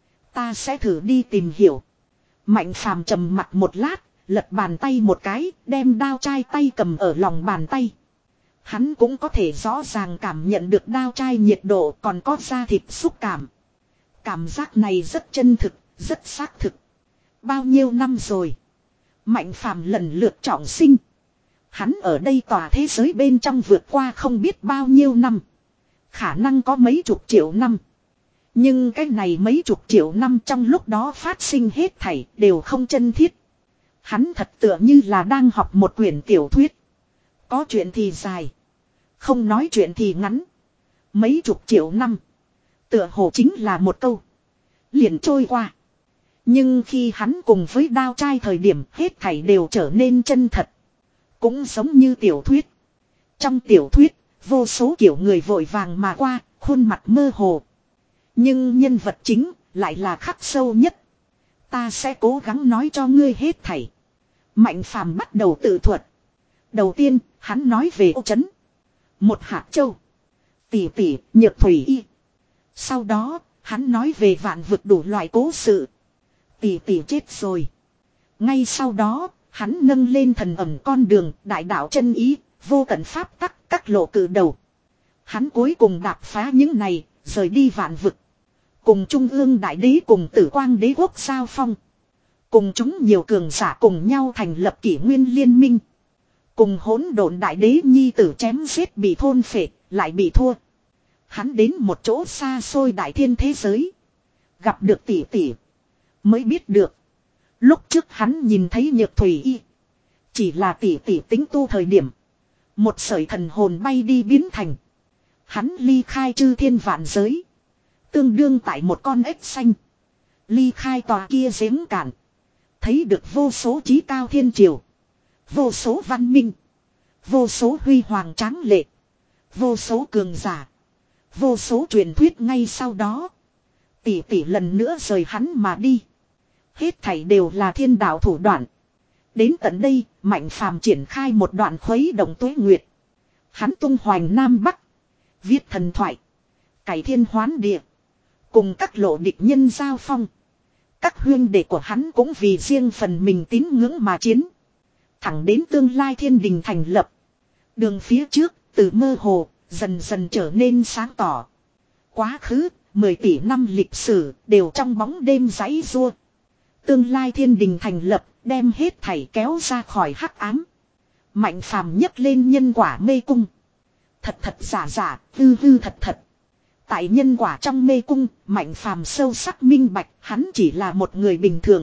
Ta sẽ thử đi tìm hiểu. Mạnh Phàm trầm mặt một lát, lật bàn tay một cái, đem đao trai tay cầm ở lòng bàn tay. Hắn cũng có thể rõ ràng cảm nhận được đao trai nhiệt độ còn có da thịt xúc cảm. Cảm giác này rất chân thực, rất xác thực. Bao nhiêu năm rồi. Mạnh Phàm lần lượt trọng sinh. Hắn ở đây tòa thế giới bên trong vượt qua không biết bao nhiêu năm. Khả năng có mấy chục triệu năm. Nhưng cái này mấy chục triệu năm trong lúc đó phát sinh hết thảy đều không chân thiết. Hắn thật tựa như là đang học một quyển tiểu thuyết. Có chuyện thì dài. Không nói chuyện thì ngắn. Mấy chục triệu năm. Tựa hồ chính là một câu. Liền trôi qua. Nhưng khi hắn cùng với đao trai thời điểm hết thảy đều trở nên chân thật. Cũng giống như tiểu thuyết. Trong tiểu thuyết, vô số kiểu người vội vàng mà qua, khuôn mặt mơ hồ. Nhưng nhân vật chính lại là khắc sâu nhất. Ta sẽ cố gắng nói cho ngươi hết thảy. Mạnh phàm bắt đầu tự thuật. Đầu tiên, hắn nói về Ô Trấn. Một hạt châu. Tỷ tỷ, nhược thủy y. Sau đó, hắn nói về vạn vực đủ loại cố sự. Tỷ tỷ chết rồi. Ngay sau đó, hắn nâng lên thần ẩm con đường, đại đạo chân ý, vô tận pháp tắc, các lộ cử đầu. Hắn cuối cùng đạp phá những này, rời đi vạn vực. Cùng Trung ương Đại Đế cùng Tử Quang Đế quốc giao phong. Cùng chúng nhiều cường giả cùng nhau thành lập kỷ nguyên liên minh. Cùng hỗn độn Đại Đế nhi tử chém giết bị thôn phệ, lại bị thua. Hắn đến một chỗ xa xôi đại thiên thế giới. Gặp được tỷ tỷ. Mới biết được. Lúc trước hắn nhìn thấy nhược thủy y. Chỉ là tỷ tỷ tính tu thời điểm. Một sợi thần hồn bay đi biến thành. Hắn ly khai chư thiên vạn giới. Tương đương tại một con ếch xanh. Ly khai tòa kia giếng cạn. Thấy được vô số chí cao thiên triều. Vô số văn minh. Vô số huy hoàng tráng lệ. Vô số cường giả. Vô số truyền thuyết ngay sau đó. Tỷ tỷ lần nữa rời hắn mà đi. Hết thảy đều là thiên đạo thủ đoạn. Đến tận đây, Mạnh Phàm triển khai một đoạn khuấy động tuế nguyệt. Hắn tung hoành Nam Bắc. Viết thần thoại. Cải thiên hoán địa. Cùng các lộ địch nhân giao phong. Các huyên đệ của hắn cũng vì riêng phần mình tín ngưỡng mà chiến. Thẳng đến tương lai thiên đình thành lập. Đường phía trước, từ mơ hồ, dần dần trở nên sáng tỏ. Quá khứ, mười tỷ năm lịch sử, đều trong bóng đêm giãy giụa. Tương lai thiên đình thành lập, đem hết thảy kéo ra khỏi hắc ám. Mạnh Phàm nhấc lên nhân quả mê cung. Thật thật giả giả, hư hư thật thật. Tại nhân quả trong mê cung, Mạnh Phàm sâu sắc minh bạch, hắn chỉ là một người bình thường.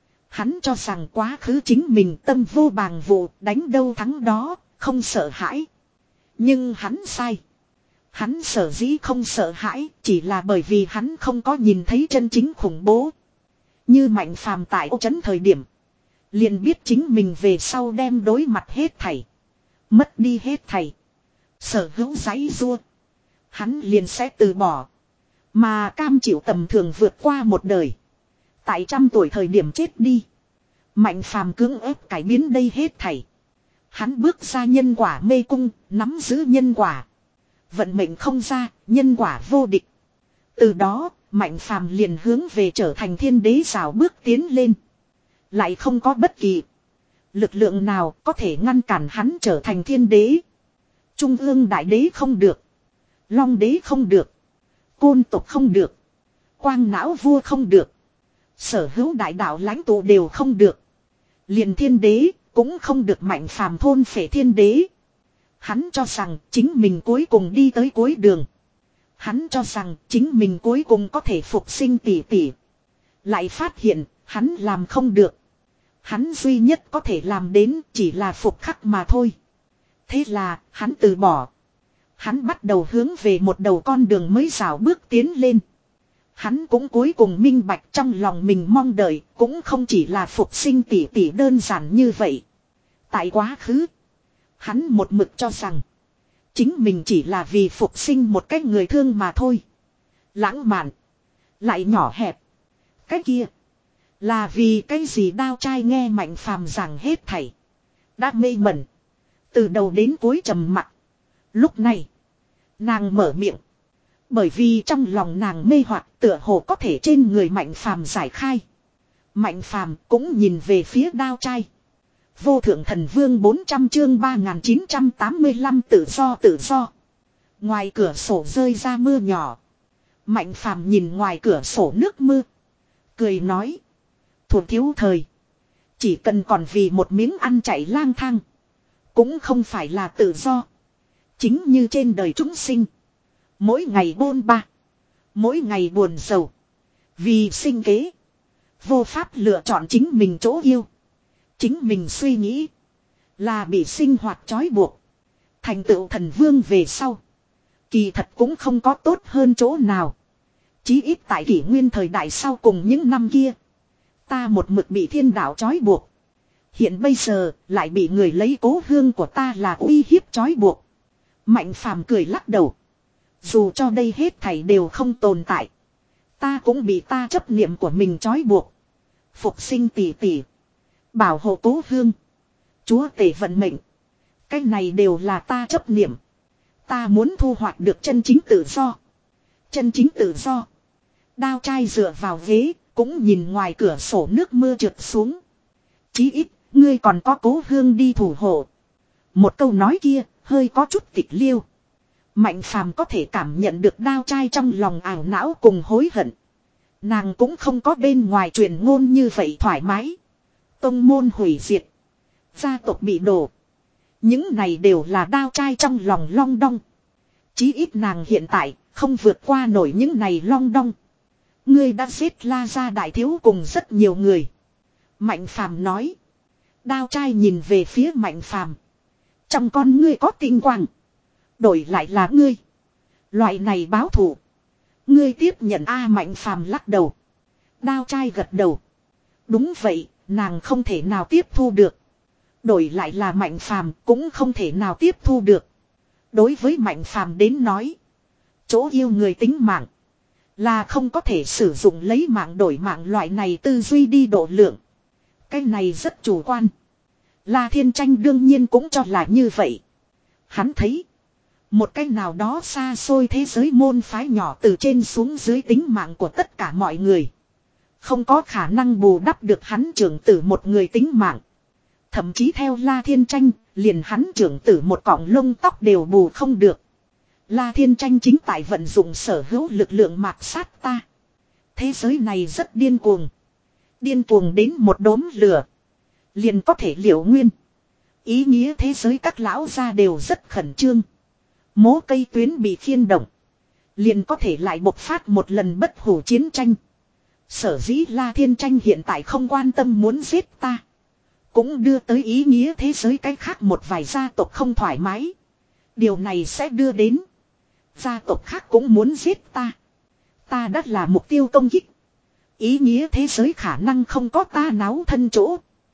Hắn cho rằng quá khứ chính mình tâm vô bàng vụ, đánh đâu thắng đó, không sợ hãi. Nhưng hắn sai. Hắn sở dĩ không sợ hãi, chỉ là bởi vì hắn không có nhìn thấy chân chính khủng bố. Như Mạnh Phàm tại Ô Trấn thời điểm. Liền biết chính mình về sau đem đối mặt hết thảy. Mất đi hết thảy. Sở hữu giãy giụa. Hắn liền sẽ từ bỏ. Mà cam chịu tầm thường vượt qua một đời. Tại trăm tuổi thời điểm chết đi. Mạnh Phàm cưỡng ép cải biến đây hết thảy. Hắn bước ra nhân quả mê cung, nắm giữ nhân quả. Vận mệnh không ra, nhân quả vô địch. Từ đó, Mạnh Phàm liền hướng về trở thành thiên đế rào bước tiến lên. Lại không có bất kỳ lực lượng nào có thể ngăn cản hắn trở thành thiên đế. Trung ương Đại Đế không được. Long Đế không được. Côn tộc không được. Quang não vua không được. Sở hữu đại đạo lãnh tụ đều không được. Liền thiên đế cũng không được. Mạnh Phàm thôn phệ thiên đế. Hắn cho rằng chính mình cuối cùng đi tới cuối đường. Hắn cho rằng chính mình cuối cùng có thể phục sinh tỷ tỷ. Lại phát hiện hắn làm không được. Hắn duy nhất có thể làm đến chỉ là phục khắc mà thôi. Thế là hắn từ bỏ. Hắn bắt đầu hướng về một đầu con đường mới rào bước tiến lên. Hắn cũng cuối cùng minh bạch trong lòng mình mong đợi cũng không chỉ là phục sinh tỷ tỷ đơn giản như vậy. Tại quá khứ, hắn một mực cho rằng chính mình chỉ là vì phục sinh một cái người thương mà thôi. Lãng mạn, lại nhỏ hẹp. Cái kia là vì cái gì? Đao trai nghe Mạnh Phàm giảng hết thảy, đã mê mẩn, từ đầu đến cuối trầm mặc. Lúc này nàng mở miệng. Bởi vì trong lòng nàng mê hoặc tựa hồ có thể trên người Mạnh Phàm giải khai. Mạnh Phàm cũng nhìn về phía đao trai. Vô thượng thần vương bốn trăm chương ba nghìn chín trăm tám mươi lăm tự do tự do. Ngoài cửa sổ rơi ra mưa nhỏ. Mạnh Phàm nhìn ngoài cửa sổ nước mưa. Cười nói. Thuộc thiếu thời. Chỉ cần còn vì một miếng ăn chạy lang thang. Cũng không phải là tự do. Chính như trên đời chúng sinh. Mỗi ngày bôn ba. Mỗi ngày buồn sầu. Vì sinh kế. Vô pháp lựa chọn chính mình chỗ yêu. Chính mình suy nghĩ. Là bị sinh hoạt trói buộc. Thành tựu thần vương về sau. Kỳ thật cũng không có tốt hơn chỗ nào. Chí ít tại kỷ nguyên thời đại sau cùng những năm kia. Ta một mực bị thiên đạo trói buộc. Hiện bây giờ lại bị người lấy cố hương của ta là uy hiếp trói buộc. Mạnh Phàm cười lắc đầu. Dù cho đây hết thảy đều không tồn tại. Ta cũng bị ta chấp niệm của mình trói buộc. Phục sinh tỷ tỷ. Bảo hộ cố hương. Chúa tể vận mệnh. Cái này đều là ta chấp niệm. Ta muốn thu hoạch được chân chính tự do. Chân chính tự do. Đao trai dựa vào ghế, cũng nhìn ngoài cửa sổ nước mưa trượt xuống. Chí ít, ngươi còn có cố hương đi thủ hộ. Một câu nói kia, hơi có chút tịch liêu. Mạnh phàm có thể cảm nhận được đao trai trong lòng ảo não cùng hối hận. Nàng cũng không có bên ngoài truyền ngôn như vậy thoải mái. Tông môn hủy diệt. Gia tộc bị đổ. Những này đều là đao trai trong lòng long đong. Chí ít nàng hiện tại không vượt qua nổi những này long đong. Ngươi đã giết La gia đại thiếu cùng rất nhiều người. Mạnh phàm nói. Đao trai nhìn về phía mạnh phàm. Trong con ngươi có tinh quang. Đổi lại là ngươi. Loại này báo thù. Ngươi tiếp nhận A mạnh phàm lắc đầu. Đao trai gật đầu. Đúng vậy, nàng không thể nào tiếp thu được. Đổi lại là mạnh phàm cũng không thể nào tiếp thu được. Đối với mạnh phàm đến nói. Chỗ yêu người tính mạng. Là không có thể sử dụng lấy mạng đổi mạng loại này tư duy đi độ lượng. Cái này rất chủ quan. La Thiên Tranh đương nhiên cũng cho là như vậy. Hắn thấy. Một cái nào đó xa xôi thế giới môn phái nhỏ từ trên xuống dưới tính mạng của tất cả mọi người. Không có khả năng bù đắp được hắn trưởng tử một người tính mạng. Thậm chí theo La Thiên Tranh, liền hắn trưởng tử một cọng lông tóc đều bù không được. La Thiên Tranh chính tại vận dụng sở hữu lực lượng mạt sát ta. Thế giới này rất điên cuồng. Điên cuồng đến một đốm lửa. Liền có thể liệu nguyên. Ý nghĩa thế giới các lão gia đều rất khẩn trương. Mố cây tuyến bị khiên động. Liền có thể lại bộc phát một lần bất hủ chiến tranh. Sở dĩ La Thiên Tranh hiện tại không quan tâm muốn giết ta. Cũng đưa tới ý nghĩa thế giới cái khác một vài gia tộc không thoải mái. Điều này sẽ đưa đến. Gia tộc khác cũng muốn giết ta. Ta đã là mục tiêu công kích. Ý nghĩa thế giới khả năng không có ta náo thân chỗ.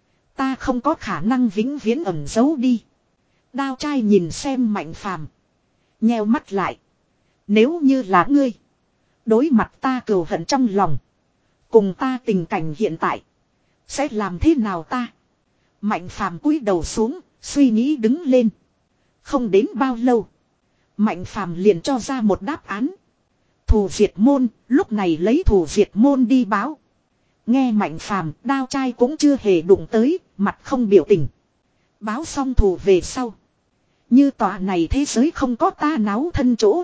Ta không có khả năng vĩnh viễn ẩn giấu đi. Đao trai nhìn xem mạnh phàm. Nheo mắt lại. Nếu như là ngươi. Đối mặt ta cừu hận trong lòng. Cùng ta tình cảnh hiện tại. Sẽ làm thế nào ta? Mạnh phàm cúi đầu xuống. Suy nghĩ đứng lên. Không đến bao lâu. Mạnh phàm liền cho ra một đáp án. Thù diệt môn. Lúc này lấy thù diệt môn đi báo. Nghe mạnh phàm. Đao trai cũng chưa hề đụng tới. Mặt không biểu tình. Báo xong thù về sau. Như tòa này thế giới không có ta náo thân chỗ.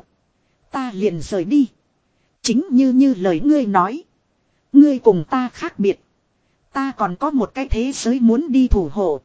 Ta liền rời đi. Chính như như lời ngươi nói. Ngươi cùng ta khác biệt. Ta còn có một cái thế giới muốn đi thủ hộ.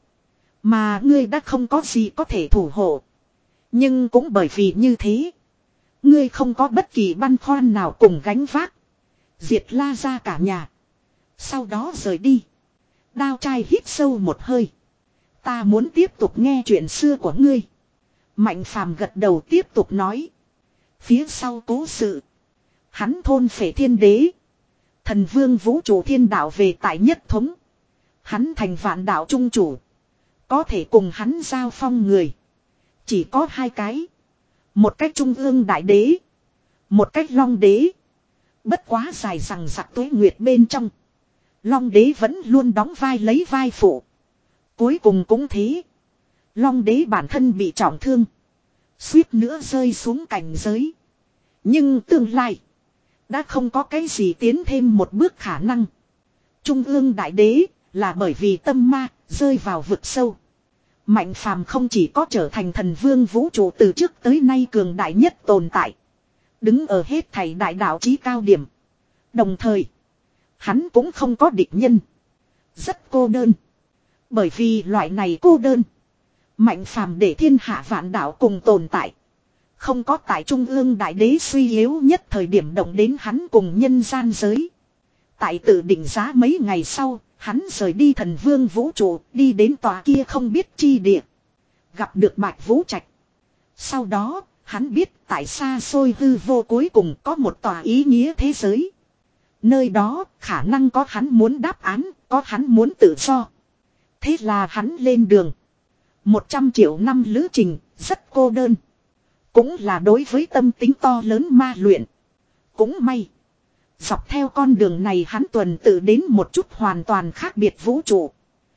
Mà ngươi đã không có gì có thể thủ hộ. Nhưng cũng bởi vì như thế. Ngươi không có bất kỳ băn khoăn nào cùng gánh vác. Diệt La ra cả nhà. Sau đó rời đi. Đao trai hít sâu một hơi. Ta muốn tiếp tục nghe chuyện xưa của ngươi. Mạnh phàm gật đầu tiếp tục nói. Phía sau cố sự. Hắn thôn phệ thiên đế. Thần vương vũ trụ thiên đạo về tại nhất thống. Hắn thành vạn đạo trung chủ. Có thể cùng hắn giao phong người. Chỉ có hai cái. Một cách trung ương đại đế. Một cách long đế. Bất quá dài rằng giặc tuế nguyệt bên trong. Long đế vẫn luôn đóng vai lấy vai phụ. Cuối cùng cũng thế. Long đế bản thân bị trọng thương. Suýt nữa rơi xuống cảnh giới. Nhưng tương lai. Đã không có cái gì tiến thêm một bước khả năng. Trung ương đại đế. Là bởi vì tâm ma. Rơi vào vực sâu. Mạnh phàm không chỉ có trở thành thần vương vũ trụ từ trước tới nay cường đại nhất tồn tại. Đứng ở hết thảy đại đạo chí cao điểm. Đồng thời. Hắn cũng không có địch nhân. Rất cô đơn. Bởi vì loại này cô đơn. Mạnh phàm để thiên hạ vạn đạo cùng tồn tại. Không có tại trung ương đại đế suy yếu nhất thời điểm động đến hắn cùng nhân gian giới. Tại tự định giá mấy ngày sau, hắn rời đi thần vương vũ trụ, đi đến tòa kia không biết chi địa. Gặp được Bạch Vũ Trạch. Sau đó, hắn biết tại xa xôi hư vô cuối cùng có một tòa ý nghĩa thế giới. Nơi đó, khả năng có hắn muốn đáp án, có hắn muốn tự do. Thế là hắn lên đường. Một trăm triệu năm lữ trình, rất cô đơn. Cũng là đối với tâm tính to lớn ma luyện. Cũng may. Dọc theo con đường này hắn tuần tự đến một chút hoàn toàn khác biệt vũ trụ.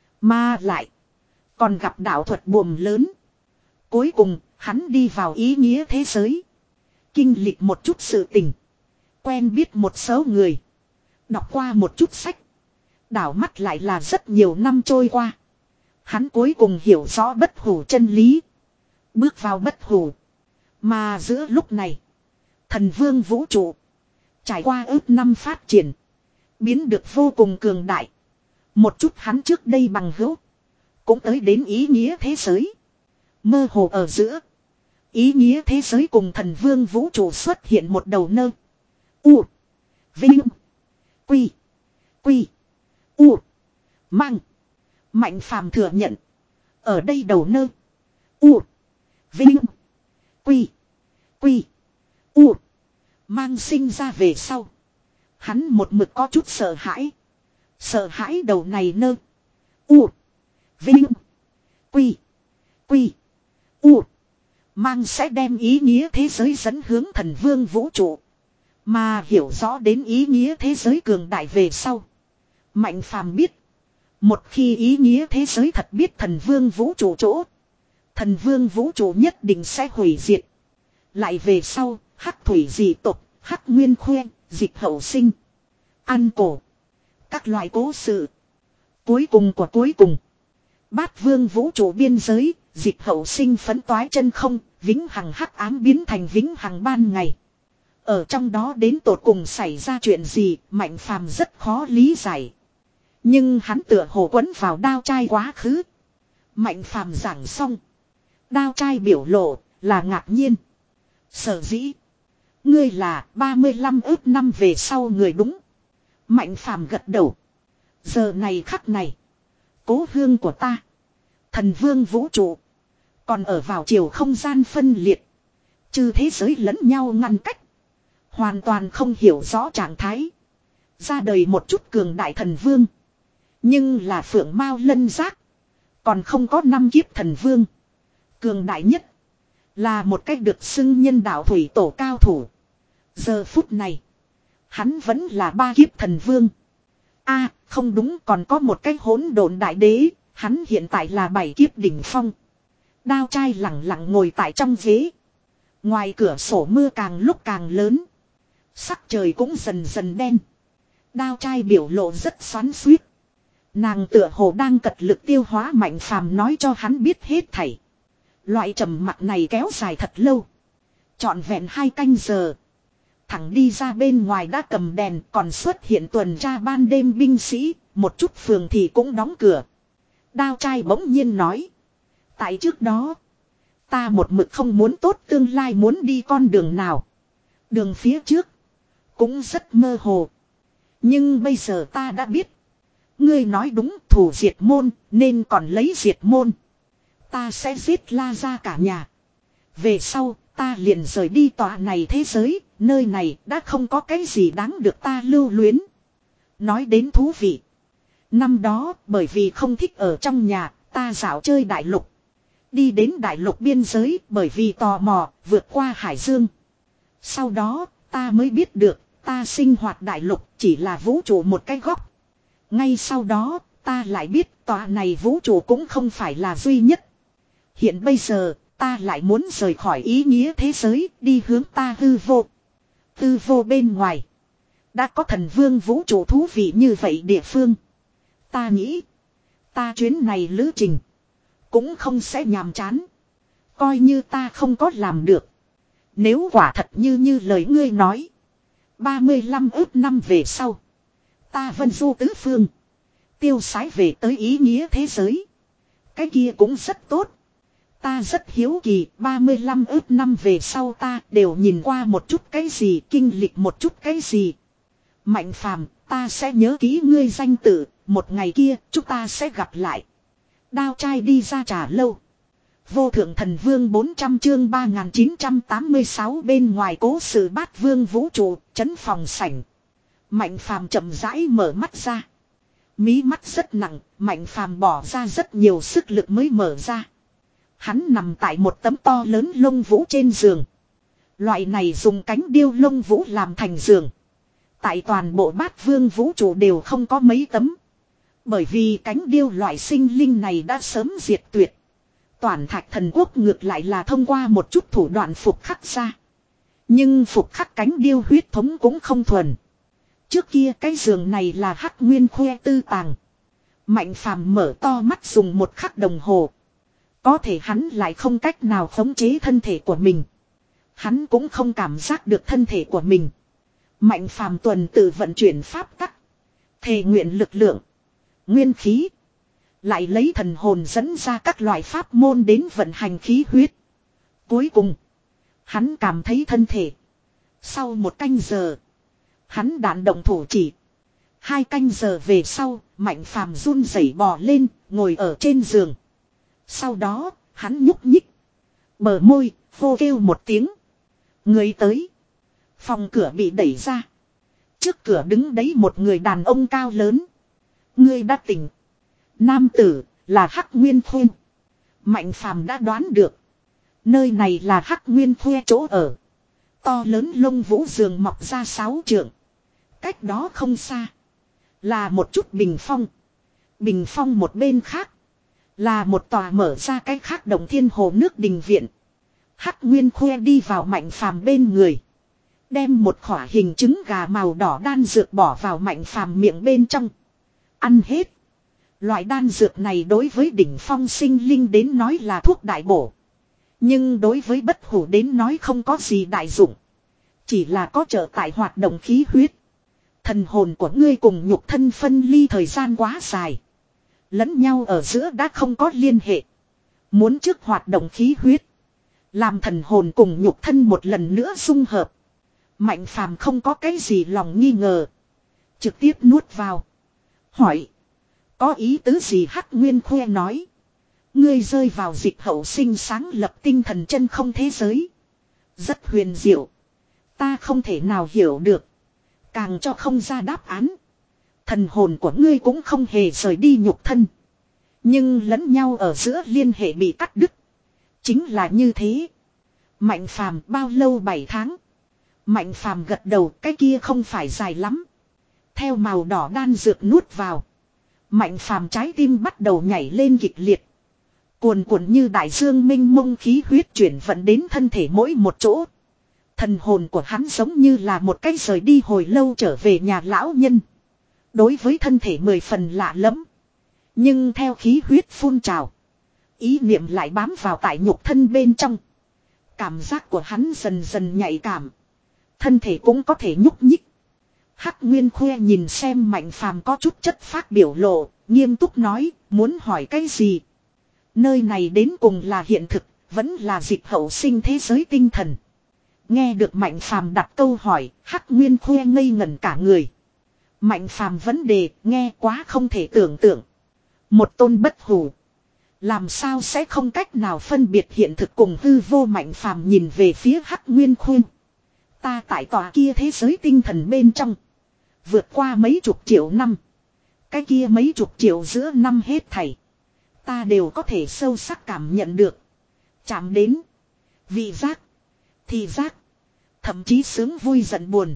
Mà lại. Còn gặp đạo thuật buồm lớn. Cuối cùng hắn đi vào ý nghĩa thế giới. Kinh lịch một chút sự tình. Quen biết một số người. Đọc qua một chút sách. Đảo mắt lại là rất nhiều năm trôi qua. Hắn cuối cùng hiểu rõ bất hủ chân lý. Bước vào bất hủ. Mà giữa lúc này. Thần vương vũ trụ. Trải qua ước năm phát triển. Biến được vô cùng cường đại. Một chút hắn trước đây bằng hữu. Cũng tới đến ý nghĩa thế giới. Mơ hồ ở giữa. Ý nghĩa thế giới cùng thần vương vũ trụ xuất hiện một đầu nơ. U. Vinh. Quy. Quy. U. Mang. Mạnh phàm thừa nhận. Ở đây đầu nơ. U. Vinh. Quy. Quy. U. Mang sinh ra về sau. Hắn một mực có chút sợ hãi. Sợ hãi đầu này nơ. U. Vinh. Quy. Quy. U. Mang sẽ đem ý nghĩa thế giới dẫn hướng thần vương vũ trụ. Mà hiểu rõ đến ý nghĩa thế giới cường đại về sau. Mạnh phàm biết. Một khi ý nghĩa thế giới thật biết thần vương vũ trụ chỗ. Thần vương vũ trụ nhất định sẽ hủy diệt. Lại về sau, hắc thủy dị tộc, hắc nguyên khoe, dịch hậu sinh. Ăn cổ. Các loại cố sự. Cuối cùng của cuối cùng. Bát vương vũ trụ biên giới, dịch hậu sinh phấn toái chân không, vĩnh hằng hắc ám biến thành vĩnh hằng ban ngày. Ở trong đó đến tột cùng xảy ra chuyện gì, Mạnh phàm rất khó lý giải. Nhưng hắn tựa hồ quấn vào đao trai quá khứ. Mạnh phàm giảng xong. Đao trai biểu lộ là ngạc nhiên. Sở dĩ. Ngươi là ba mươi lăm ước năm về sau người đúng. Mạnh phàm gật đầu. Giờ này khắc này. Cố hương của ta. Thần vương vũ trụ. Còn ở vào chiều không gian phân liệt. Chư thế giới lẫn nhau ngăn cách. Hoàn toàn không hiểu rõ trạng thái. Ra đời một chút cường đại thần vương. Nhưng là phượng mao lân giác. Còn không có năm kiếp thần vương. Cường đại nhất. Là một cách được xưng nhân đạo thủy tổ cao thủ. Giờ phút này. Hắn vẫn là ba kiếp thần vương. A không đúng, còn có một cái hỗn độn đại đế. Hắn hiện tại là bảy kiếp đỉnh phong. Đao trai lặng lặng ngồi tại trong ghế. Ngoài cửa sổ mưa càng lúc càng lớn. Sắc trời cũng dần dần đen. Đao trai biểu lộ rất xoắn xuýt. Nàng tựa hồ đang cật lực tiêu hóa Mạnh phàm nói cho hắn biết hết thảy. Loại trầm mặc này kéo dài thật lâu. Trọn vẹn hai canh giờ. Thẳng đi ra bên ngoài đã cầm đèn, còn xuất hiện tuần tra ban đêm binh sĩ, một chút phường thì cũng đóng cửa. Đao trai bỗng nhiên nói. Tại trước đó, ta một mực không muốn tốt tương lai muốn đi con đường nào. Đường phía trước, cũng rất mơ hồ. Nhưng bây giờ ta đã biết. Ngươi nói đúng, thủ diệt môn, nên còn lấy diệt môn. Ta sẽ giết La ra cả nhà. Về sau, ta liền rời đi tòa này thế giới, nơi này đã không có cái gì đáng được ta lưu luyến. Nói đến thú vị. Năm đó, bởi vì không thích ở trong nhà, ta dạo chơi đại lục. Đi đến đại lục biên giới, bởi vì tò mò, vượt qua hải dương. Sau đó, ta mới biết được, ta sinh hoạt đại lục chỉ là vũ trụ một cái góc. Ngay sau đó, ta lại biết tòa này vũ trụ cũng không phải là duy nhất. Hiện bây giờ, ta lại muốn rời khỏi ý nghĩa thế giới, đi hướng ta hư vô. Hư vô bên ngoài. Đã có thần vương vũ trụ thú vị như vậy địa phương. Ta nghĩ, ta chuyến này lữ trình, cũng không sẽ nhàm chán. Coi như ta không có làm được. Nếu quả thật như như lời ngươi nói. ba mươi lăm ước năm về sau. Ta vân du tứ phương. Tiêu sái về tới ý nghĩa thế giới. Cái kia cũng rất tốt. Ta rất hiếu kỳ, ba mươi lăm ước năm về sau ta đều nhìn qua một chút cái gì, kinh lịch một chút cái gì. Mạnh phàm, ta sẽ nhớ kỹ ngươi danh tự, một ngày kia chúng ta sẽ gặp lại. Đao trai đi ra trà lâu. Vô thượng thần vương bốn trăm chương ba nghìn chín trăm tám mươi sáu bên ngoài cố sự bát vương vũ trụ, chấn phòng sảnh. Mạnh phàm chậm rãi mở mắt ra. Mí mắt rất nặng, Mạnh phàm bỏ ra rất nhiều sức lực mới mở ra. Hắn nằm tại một tấm to lớn lông vũ trên giường. Loại này dùng cánh điêu lông vũ làm thành giường. Tại toàn bộ bát vương vũ trụ đều không có mấy tấm. Bởi vì cánh điêu loại sinh linh này đã sớm diệt tuyệt. Toàn thạch thần quốc ngược lại là thông qua một chút thủ đoạn phục khắc ra. Nhưng phục khắc cánh điêu huyết thống cũng không thuần. Trước kia cái giường này là Hắc Nguyên khoe tư tàng. Mạnh phàm mở to mắt dùng một khắc đồng hồ. Có thể hắn lại không cách nào khống chế thân thể của mình. Hắn cũng không cảm giác được thân thể của mình. Mạnh phàm tuần tự vận chuyển pháp tắc. Thề nguyện lực lượng. Nguyên khí. Lại lấy thần hồn dẫn ra các loại pháp môn đến vận hành khí huyết. Cuối cùng. Hắn cảm thấy thân thể. Sau một canh giờ. Hắn đạn động thủ chỉ. Hai canh giờ về sau. Mạnh phàm run rẩy bò lên. Ngồi ở trên giường. Sau đó. Hắn nhúc nhích. Bờ môi. Hô kêu một tiếng. Người tới. Phòng cửa bị đẩy ra. Trước cửa đứng đấy một người đàn ông cao lớn. Ngươi đã tỉnh. Nam tử là Hắc Nguyên Khuê. Mạnh phàm đã đoán được. Nơi này là Hắc Nguyên Khuê chỗ ở. To lớn lông vũ giường mọc ra sáu trượng. Cách đó không xa. Là một chút bình phong. Bình phong một bên khác. Là một tòa mở ra cách khác đồng thiên hồ nước đình viện. Hắc Nguyên Khuê đi vào Mạnh phàm bên người. Đem một khỏa hình trứng gà màu đỏ đan dược bỏ vào Mạnh phàm miệng bên trong. Ăn hết. Loại đan dược này đối với đỉnh phong sinh linh đến nói là thuốc đại bổ. Nhưng đối với bất hủ đến nói không có gì đại dụng. Chỉ là có trợ tại hoạt động khí huyết. Thần hồn của ngươi cùng nhục thân phân ly thời gian quá dài. Lẫn nhau ở giữa đã không có liên hệ. Muốn trước hoạt động khí huyết. Làm thần hồn cùng nhục thân một lần nữa dung hợp. Mạnh phàm không có cái gì lòng nghi ngờ. Trực tiếp nuốt vào. Hỏi. Có ý tứ gì Hắc Nguyên Khuê nói. Ngươi rơi vào dịch hậu sinh sáng lập tinh thần chân không thế giới. Rất huyền diệu. Ta không thể nào hiểu được. Càng cho không ra đáp án. Thần hồn của ngươi cũng không hề rời đi nhục thân. Nhưng lẫn nhau ở giữa liên hệ bị cắt đứt. Chính là như thế. Mạnh phàm bao lâu bảy tháng. Mạnh phàm gật đầu cái kia không phải dài lắm. Theo màu đỏ đan dược nuốt vào. Mạnh phàm trái tim bắt đầu nhảy lên kịch liệt. Cuồn cuộn như đại dương minh mông khí huyết chuyển vận đến thân thể mỗi một chỗ. Thần hồn của hắn giống như là một cái rời đi hồi lâu trở về nhà lão nhân. Đối với thân thể mười phần lạ lẫm. Nhưng theo khí huyết phun trào. Ý niệm lại bám vào tại nhục thân bên trong. Cảm giác của hắn dần dần nhạy cảm. Thân thể cũng có thể nhúc nhích. Hắc Nguyên Khuê nhìn xem Mạnh phàm có chút chất phác biểu lộ. Nghiêm túc nói muốn hỏi cái gì. Nơi này đến cùng là hiện thực. Vẫn là dịch hậu sinh thế giới tinh thần. Nghe được Mạnh phàm đặt câu hỏi. Hắc Nguyên Khuê ngây ngẩn cả người. Mạnh phàm vấn đề nghe quá không thể tưởng tượng. Một tôn bất hủ. Làm sao sẽ không cách nào phân biệt hiện thực cùng hư vô. Mạnh phàm nhìn về phía Hắc Nguyên Khuê. Ta tại tòa kia thế giới tinh thần bên trong. Vượt qua mấy chục triệu năm. Cái kia mấy chục triệu giữa năm hết thảy. Ta đều có thể sâu sắc cảm nhận được. Chạm đến. Vị giác. Thị giác. Thậm chí sướng vui giận buồn.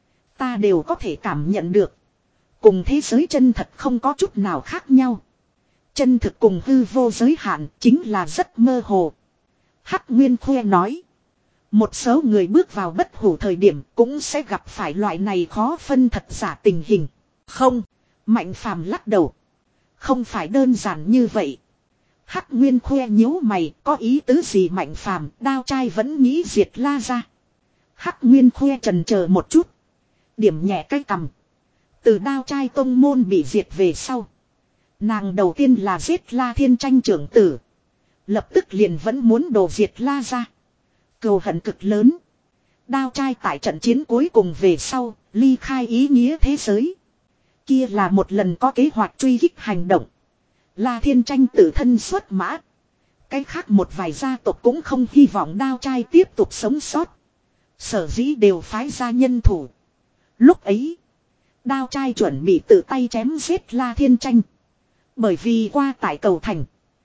Ta đều có thể cảm nhận được. Cùng thế giới chân thật không có chút nào khác nhau. Chân thực cùng hư vô giới hạn chính là rất mơ hồ. Hắc Nguyên Khuê nói. Một số người bước vào bất hủ thời điểm cũng sẽ gặp phải loại này khó phân thật giả tình hình. Không, Mạnh phàm lắc đầu. Không phải đơn giản như vậy. Hắc Nguyên Khuê nhíu mày có ý tứ gì. Mạnh phàm đao trai vẫn nghĩ diệt La ra. Hắc Nguyên Khuê trần chờ một chút. Điểm nhẹ cái cằm. Từ đao trai tông môn bị diệt về sau. Nàng đầu tiên là giết La Thiên Tranh trưởng tử. Lập tức liền vẫn muốn đổ diệt La ra. Cừu hận cực lớn. Đao trai tại trận chiến cuối cùng về sau, ly khai ý nghĩa thế giới. Kia là một lần có kế hoạch truy kích hành động. La Thiên Tranh tự thân xuất mã. Cái khác một vài gia tộc cũng không hy vọng đao trai tiếp tục sống sót. Sở dĩ đều phái ra nhân thủ. Lúc ấy, đao trai chuẩn bị tự tay chém giết La Thiên Tranh. Bởi vì qua tại cầu thành.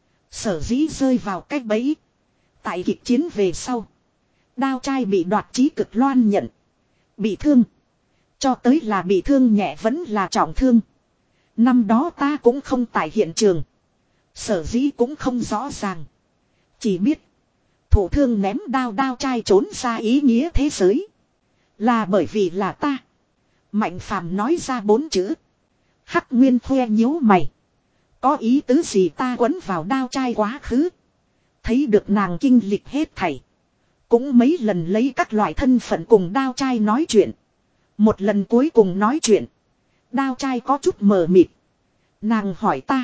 Sở dĩ rơi vào cách bẫy. Tại kịch chiến về sau. Đao trai bị đoạt chí cực loan nhận. Bị thương. Cho tới là bị thương nhẹ vẫn là trọng thương. Năm đó ta cũng không tại hiện trường. Sở dĩ cũng không rõ ràng. Chỉ biết. Thủ thương ném đao đao trai trốn ra ý nghĩa thế giới. Là bởi vì là ta. Mạnh phàm nói ra bốn chữ. Hắc Nguyên khoe nhíu mày. Có ý tứ gì ta quấn vào đao trai quá khứ. Thấy được nàng kinh lịch hết thảy. Cũng mấy lần lấy các loại thân phận cùng đao trai nói chuyện. Một lần cuối cùng nói chuyện. Đao trai có chút mờ mịt. Nàng hỏi ta.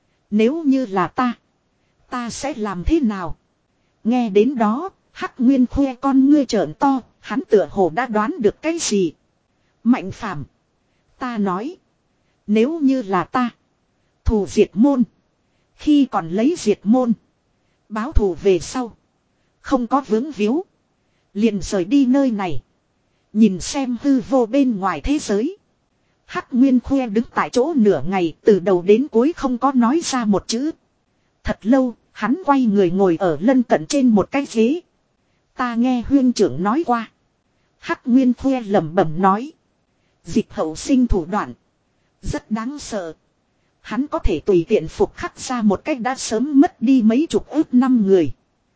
Nếu như là ta. Ta sẽ làm thế nào? Nghe đến đó. Hắc Nguyên khoe con ngươi trợn to. Hắn tựa hồ đã đoán được cái gì. Mạnh phàm. Ta nói. Nếu như là ta. Thù diệt môn. Khi còn lấy diệt môn. Báo thù về sau. Không có vướng víu. Liền rời đi nơi này. Nhìn xem hư vô bên ngoài thế giới. Hắc Nguyên khoe đứng tại chỗ nửa ngày. Từ đầu đến cuối không có nói ra một chữ. Thật lâu. Hắn quay người ngồi ở lân cận trên một cái ghế. Ta nghe huyên trưởng nói qua. Hắc Nguyên khoe lẩm bẩm nói. Dịch hậu sinh thủ đoạn. Rất đáng sợ. Hắn có thể tùy tiện phục khắc ra một cách đã sớm mất đi mấy chục ước năm người.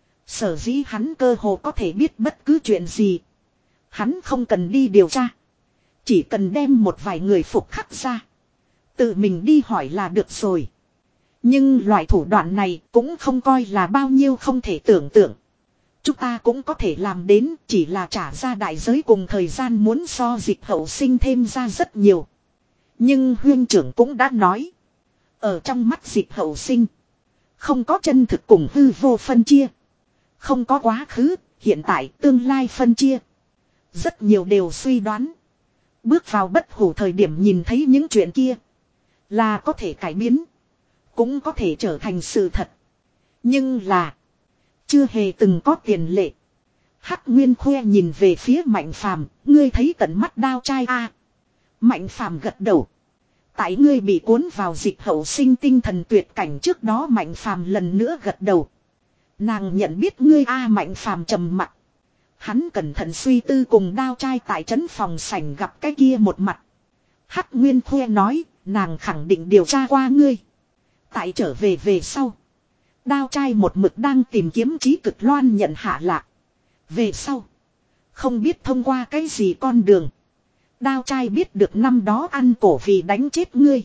Sở dĩ hắn cơ hồ có thể biết bất cứ chuyện gì. Hắn không cần đi điều tra. Chỉ cần đem một vài người phục khắc ra. Tự mình đi hỏi là được rồi. Nhưng loại thủ đoạn này cũng không coi là bao nhiêu không thể tưởng tượng. Chúng ta cũng có thể làm đến, chỉ là trả ra đại giới cùng thời gian muốn so dịch hậu sinh thêm ra rất nhiều. Nhưng huyên trưởng cũng đã nói. Ở trong mắt dịch hậu sinh. Không có chân thực cùng hư vô phân chia. Không có quá khứ, hiện tại, tương lai phân chia. Rất nhiều đều suy đoán. Bước vào bất hủ thời điểm nhìn thấy những chuyện kia. Là có thể cải biến. Cũng có thể trở thành sự thật. Nhưng là. Chưa hề từng có tiền lệ. Hắc Nguyên khoe nhìn về phía Mạnh Phàm, ngươi thấy tận mắt đao trai a? Mạnh Phàm gật đầu. Tại ngươi bị cuốn vào dịch hậu sinh tinh thần tuyệt cảnh trước đó Mạnh Phàm lần nữa gật đầu. Nàng nhận biết ngươi a? Mạnh Phàm trầm mặc. Hắn cẩn thận suy tư cùng đao trai tại trấn phòng sảnh gặp cái kia một mặt. Hắc Nguyên khoe nói, nàng khẳng định điều tra qua ngươi. Tại trở về về sau. Đao trai một mực đang tìm kiếm Chí Cực Loan nhận hạ lạc. Về sau. Không biết thông qua cái gì con đường. Đao trai biết được năm đó ăn cổ vì đánh chết ngươi.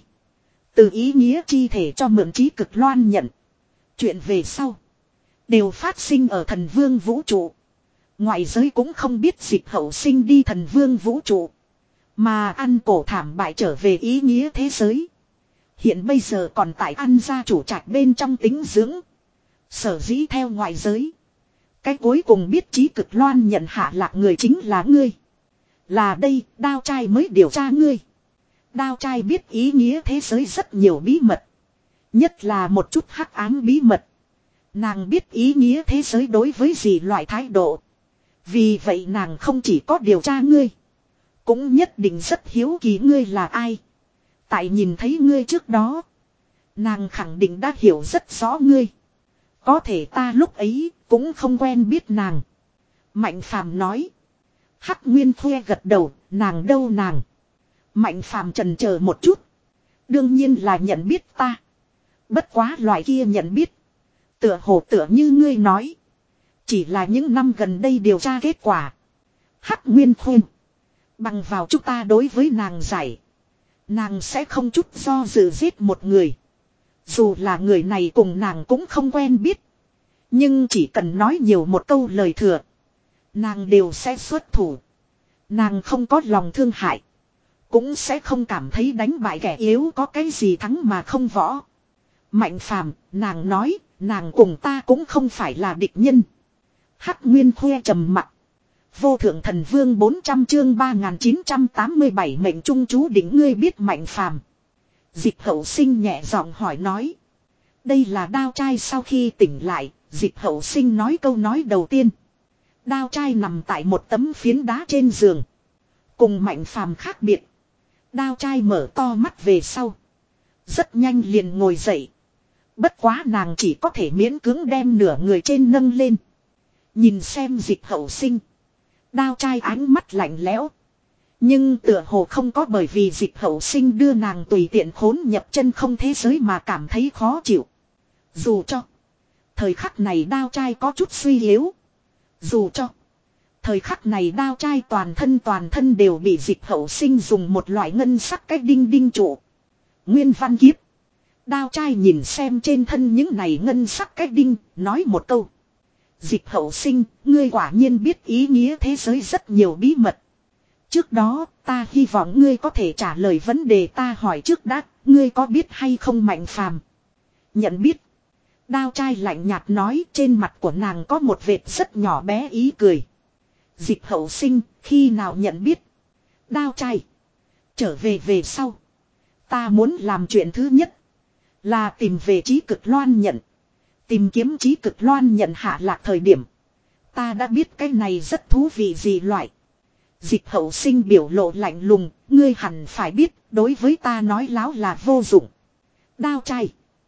Từ ý nghĩa chi thể cho mượn Chí Cực Loan nhận. Chuyện về sau. Đều phát sinh ở thần vương vũ trụ. Ngoại giới cũng không biết dịch hậu sinh đi thần vương vũ trụ. Mà ăn cổ thảm bại trở về ý nghĩa thế giới. Hiện bây giờ còn tại ăn gia chủ trạch bên trong tính dưỡng. Sở dĩ theo ngoại giới. Cái cuối cùng biết Chí Cực Loan nhận hạ lạc người chính là ngươi. Là đây, đao trai mới điều tra ngươi. Đao trai biết ý nghĩa thế giới rất nhiều bí mật. Nhất là một chút hắc ám bí mật. Nàng biết ý nghĩa thế giới đối với gì loại thái độ. Vì vậy nàng không chỉ có điều tra ngươi. Cũng nhất định rất hiếu kỳ ngươi là ai. Tại nhìn thấy ngươi trước đó. Nàng khẳng định đã hiểu rất rõ ngươi. Có thể ta lúc ấy cũng không quen biết nàng. Mạnh Phàm nói. Hắc Nguyên khoe gật đầu, nàng đâu nàng. Mạnh Phàm chần chờ một chút. Đương nhiên là nhận biết ta. Bất quá loại kia nhận biết. Tựa hồ tựa như ngươi nói. Chỉ là những năm gần đây điều tra kết quả. Hắc Nguyên khoe. Bằng vào chúng ta đối với nàng giải. Nàng sẽ không chút do dự giết một người. Dù là người này cùng nàng cũng không quen biết. Nhưng chỉ cần nói nhiều một câu lời thừa. Nàng đều sẽ xuất thủ. Nàng không có lòng thương hại. Cũng sẽ không cảm thấy đánh bại kẻ yếu có cái gì thắng mà không võ. Mạnh Phàm, nàng nói, nàng cùng ta cũng không phải là địch nhân. Hắc Nguyên khoe trầm mặc. Vô thượng thần vương bốn trăm chương ba nghìn chín trăm tám mươi bảy mệnh trung chú định ngươi biết Mạnh Phàm. Dịch hậu sinh nhẹ giọng hỏi nói. Đây là đao trai sau khi tỉnh lại, dịch hậu sinh nói câu nói đầu tiên. Đao trai nằm tại một tấm phiến đá trên giường. Cùng Mạnh Phàm khác biệt. Đao trai mở to mắt về sau. Rất nhanh liền ngồi dậy. Bất quá nàng chỉ có thể miễn cưỡng đem nửa người trên nâng lên. Nhìn xem dịch hậu sinh. Đao trai ánh mắt lạnh lẽo. Nhưng tựa hồ không có bởi vì dịch hậu sinh đưa nàng tùy tiện khốn nhập chân không thế giới mà cảm thấy khó chịu. Dù cho thời khắc này đao trai có chút suy yếu. Dù cho thời khắc này đao trai toàn thân toàn thân đều bị dịch hậu sinh dùng một loại ngân sắc cách đinh đinh trụ. Nguyên văn kiếp. Đao trai nhìn xem trên thân những này ngân sắc cách đinh, nói một câu. Dịch hậu sinh, ngươi quả nhiên biết ý nghĩa thế giới rất nhiều bí mật. Trước đó, ta hy vọng ngươi có thể trả lời vấn đề ta hỏi trước đã, ngươi có biết hay không Mạnh Phàm? Nhận biết. Đao trai lạnh nhạt nói, trên mặt của nàng có một vệt rất nhỏ bé ý cười. Dịch hậu sinh, khi nào nhận biết? Đao trai. Trở về về sau. Ta muốn làm chuyện thứ nhất. Là tìm về trí cực loan nhận. Tìm kiếm trí cực loan nhận hạ lạc thời điểm. Ta đã biết cái này rất thú vị gì loại. Dịch hậu sinh biểu lộ lạnh lùng. Ngươi hẳn phải biết, đối với ta nói láo là vô dụng. Đao trai.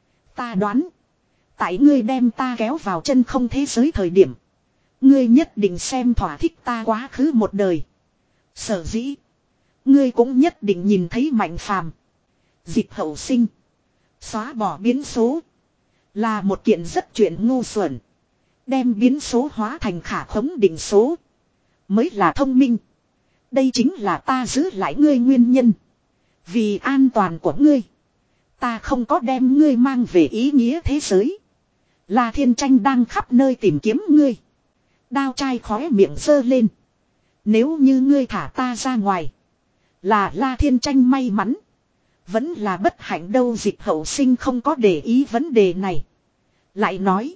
Ta đoán. Tại ngươi đem ta kéo vào chân không thế giới thời điểm. Ngươi nhất định xem thỏa thích ta quá khứ một đời. Sở dĩ. Ngươi cũng nhất định nhìn thấy Mạnh Phàm. Dịch hậu sinh. Xóa bỏ biến số. Là một kiện rất chuyện ngu xuẩn. Đem biến số hóa thành khả khống định số. Mới là thông minh. Đây chính là ta giữ lại ngươi nguyên nhân. Vì an toàn của ngươi. Ta không có đem ngươi mang về ý nghĩa thế giới. La Thiên Tranh đang khắp nơi tìm kiếm ngươi. Đao trai khóe miệng giơ lên. Nếu như ngươi thả ta ra ngoài. Là La Thiên Tranh may mắn. Vẫn là bất hạnh đâu. Dịch hậu sinh không có để ý vấn đề này. Lại nói.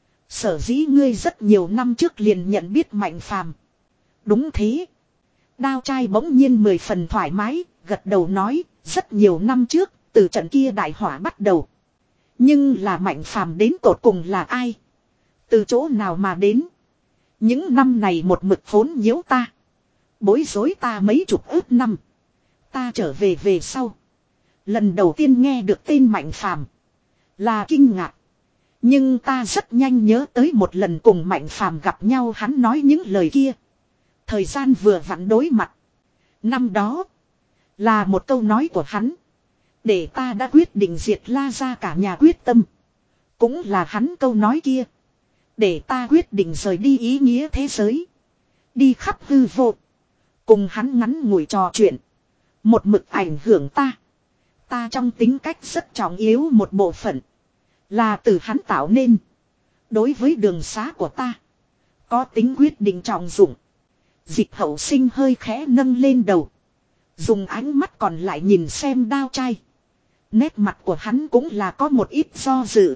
Sở dĩ ngươi rất nhiều năm trước liền nhận biết Mạnh Phàm. Đúng thế. Đao trai bỗng nhiên mười phần thoải mái. Gật đầu nói. Rất nhiều năm trước. Từ trận kia đại hỏa bắt đầu. Nhưng là Mạnh Phàm đến tột cùng là ai? Từ chỗ nào mà đến? Những năm này một mực phốn nhiễu ta. Bối rối ta mấy chục ước năm. Ta trở về về sau. Lần đầu tiên nghe được tên Mạnh Phàm là kinh ngạc. Nhưng ta rất nhanh nhớ tới một lần cùng Mạnh Phàm gặp nhau hắn nói những lời kia. Thời gian vừa vặn đối mặt. Năm đó. Là một câu nói của hắn. Để ta đã quyết định diệt La ra cả nhà quyết tâm. Cũng là hắn câu nói kia. Để ta quyết định rời đi ý nghĩa thế giới. Đi khắp hư vô. Cùng hắn ngắn ngủi trò chuyện. Một mực ảnh hưởng ta. Ta trong tính cách rất trọng yếu một bộ phận. Là từ hắn tạo nên. Đối với đường xá của ta. Có tính quyết định trọng dụng. Dịch hậu sinh hơi khẽ nâng lên đầu. Dùng ánh mắt còn lại nhìn xem đao trai. Nét mặt của hắn cũng là có một ít do dự.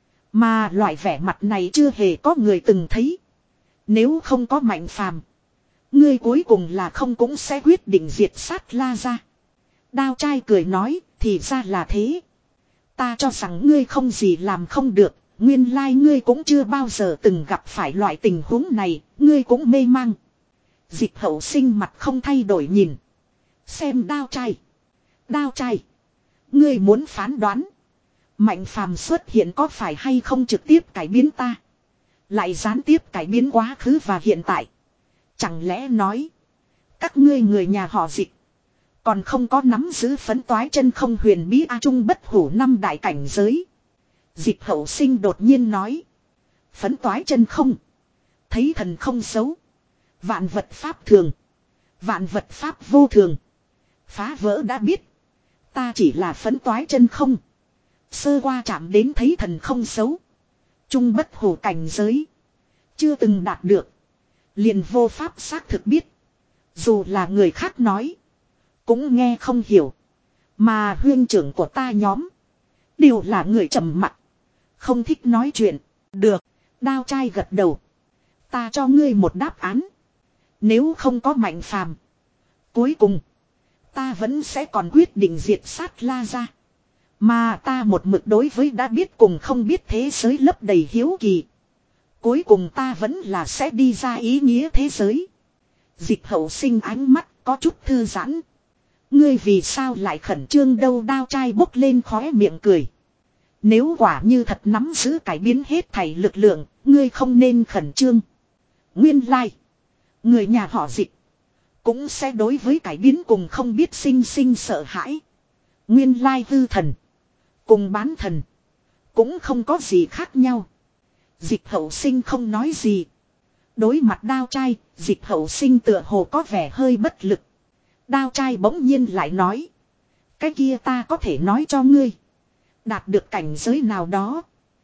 Mà loại vẻ mặt này chưa hề có người từng thấy. Nếu không có Mạnh Phàm, ngươi cuối cùng là không cũng sẽ quyết định diệt sát La ra. Đao trai cười nói, thì ra là thế. Ta cho rằng ngươi không gì làm không được. Nguyên lai ngươi cũng chưa bao giờ từng gặp phải loại tình huống này. Ngươi cũng mê mang. Dịch hậu sinh mặt không thay đổi nhìn. Xem đao trai. Đao trai. Ngươi muốn phán đoán. Mạnh Phàm xuất hiện có phải hay không trực tiếp cải biến ta. Lại gián tiếp cải biến quá khứ và hiện tại. Chẳng lẽ nói. Các ngươi người nhà họ Dịch. Còn không có nắm giữ phấn toái chân không huyền bí A Trung bất hủ năm đại cảnh giới. Dịch hậu sinh đột nhiên nói. Phấn toái chân không. Thấy thần không xấu. Vạn vật pháp thường. Vạn vật pháp vô thường. Phá vỡ đã biết. Ta chỉ là phấn toái chân không. Sơ qua chạm đến thấy thần không xấu. Trung bất hủ cảnh giới. Chưa từng đạt được. Liền vô pháp xác thực biết. Dù là người khác nói. Cũng nghe không hiểu. Mà huyên trưởng của ta nhóm. Đều là người trầm mặc. Không thích nói chuyện. Được. Đao trai gật đầu. Ta cho ngươi một đáp án. Nếu không có Mạnh Phàm, cuối cùng. Ta vẫn sẽ còn quyết định diệt sát La ra. Mà ta một mực đối với đã biết cùng không biết thế giới lấp đầy hiếu kỳ. Cuối cùng ta vẫn là sẽ đi ra ý nghĩa thế giới. Dịch hậu sinh ánh mắt có chút thư giãn. Ngươi vì sao lại khẩn trương đâu? Đao trai bốc lên khóe miệng cười. Nếu quả như thật nắm giữ cải biến hết thảy lực lượng, ngươi không nên khẩn trương. Nguyên lai, người nhà họ Dịch cũng sẽ đối với cải biến cùng không biết sinh sinh sợ hãi. Nguyên lai hư thần. Cùng bán thần. Cũng không có gì khác nhau. Dịch hậu sinh không nói gì. Đối mặt đao trai, dịch hậu sinh tựa hồ có vẻ hơi bất lực. Đao trai bỗng nhiên lại nói. Cái kia ta có thể nói cho ngươi. Đạt được cảnh giới nào đó.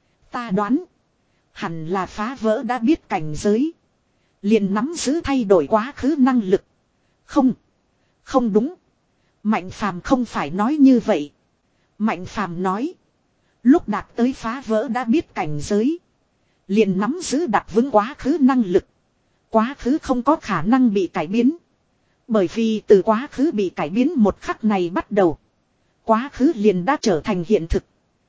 Ta đoán. Hẳn là phá vỡ đã biết cảnh giới. Liền nắm giữ thay đổi quá khứ năng lực. Không. Không đúng. Mạnh phàm không phải nói như vậy. Mạnh phàm nói. Lúc đạt tới phá vỡ đã biết cảnh giới. Liền nắm giữ đặt vững quá khứ năng lực. Quá khứ không có khả năng bị cải biến. Bởi vì từ quá khứ bị cải biến một khắc này bắt đầu. Quá khứ liền đã trở thành hiện thực.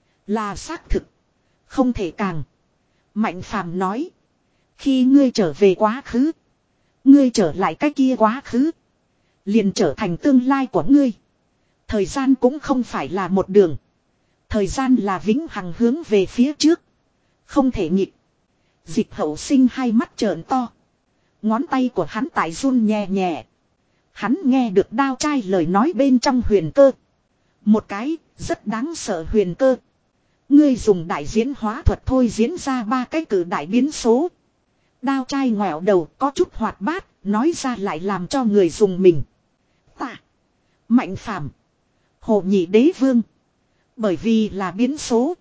Là xác thực. Không thể càng. Mạnh phàm nói. Khi ngươi trở về quá khứ. Ngươi trở lại cái kia quá khứ. Liền trở thành tương lai của ngươi. Thời gian cũng không phải là một đường. Thời gian là vĩnh hằng hướng về phía trước. Không thể nghịch. Dịch hậu sinh hai mắt trợn to. Ngón tay của hắn tại run nhẹ nhẹ. Hắn nghe được đao trai lời nói bên trong huyền cơ. Một cái rất đáng sợ huyền cơ. Ngươi dùng đại diễn hóa thuật thôi diễn ra ba cái cử đại biến số. Đao trai ngoẹo đầu có chút hoạt bát. Nói ra lại làm cho người dùng mình. Ta. Mạnh phàm. Hồ nhị đế vương. Bởi vì là biến số.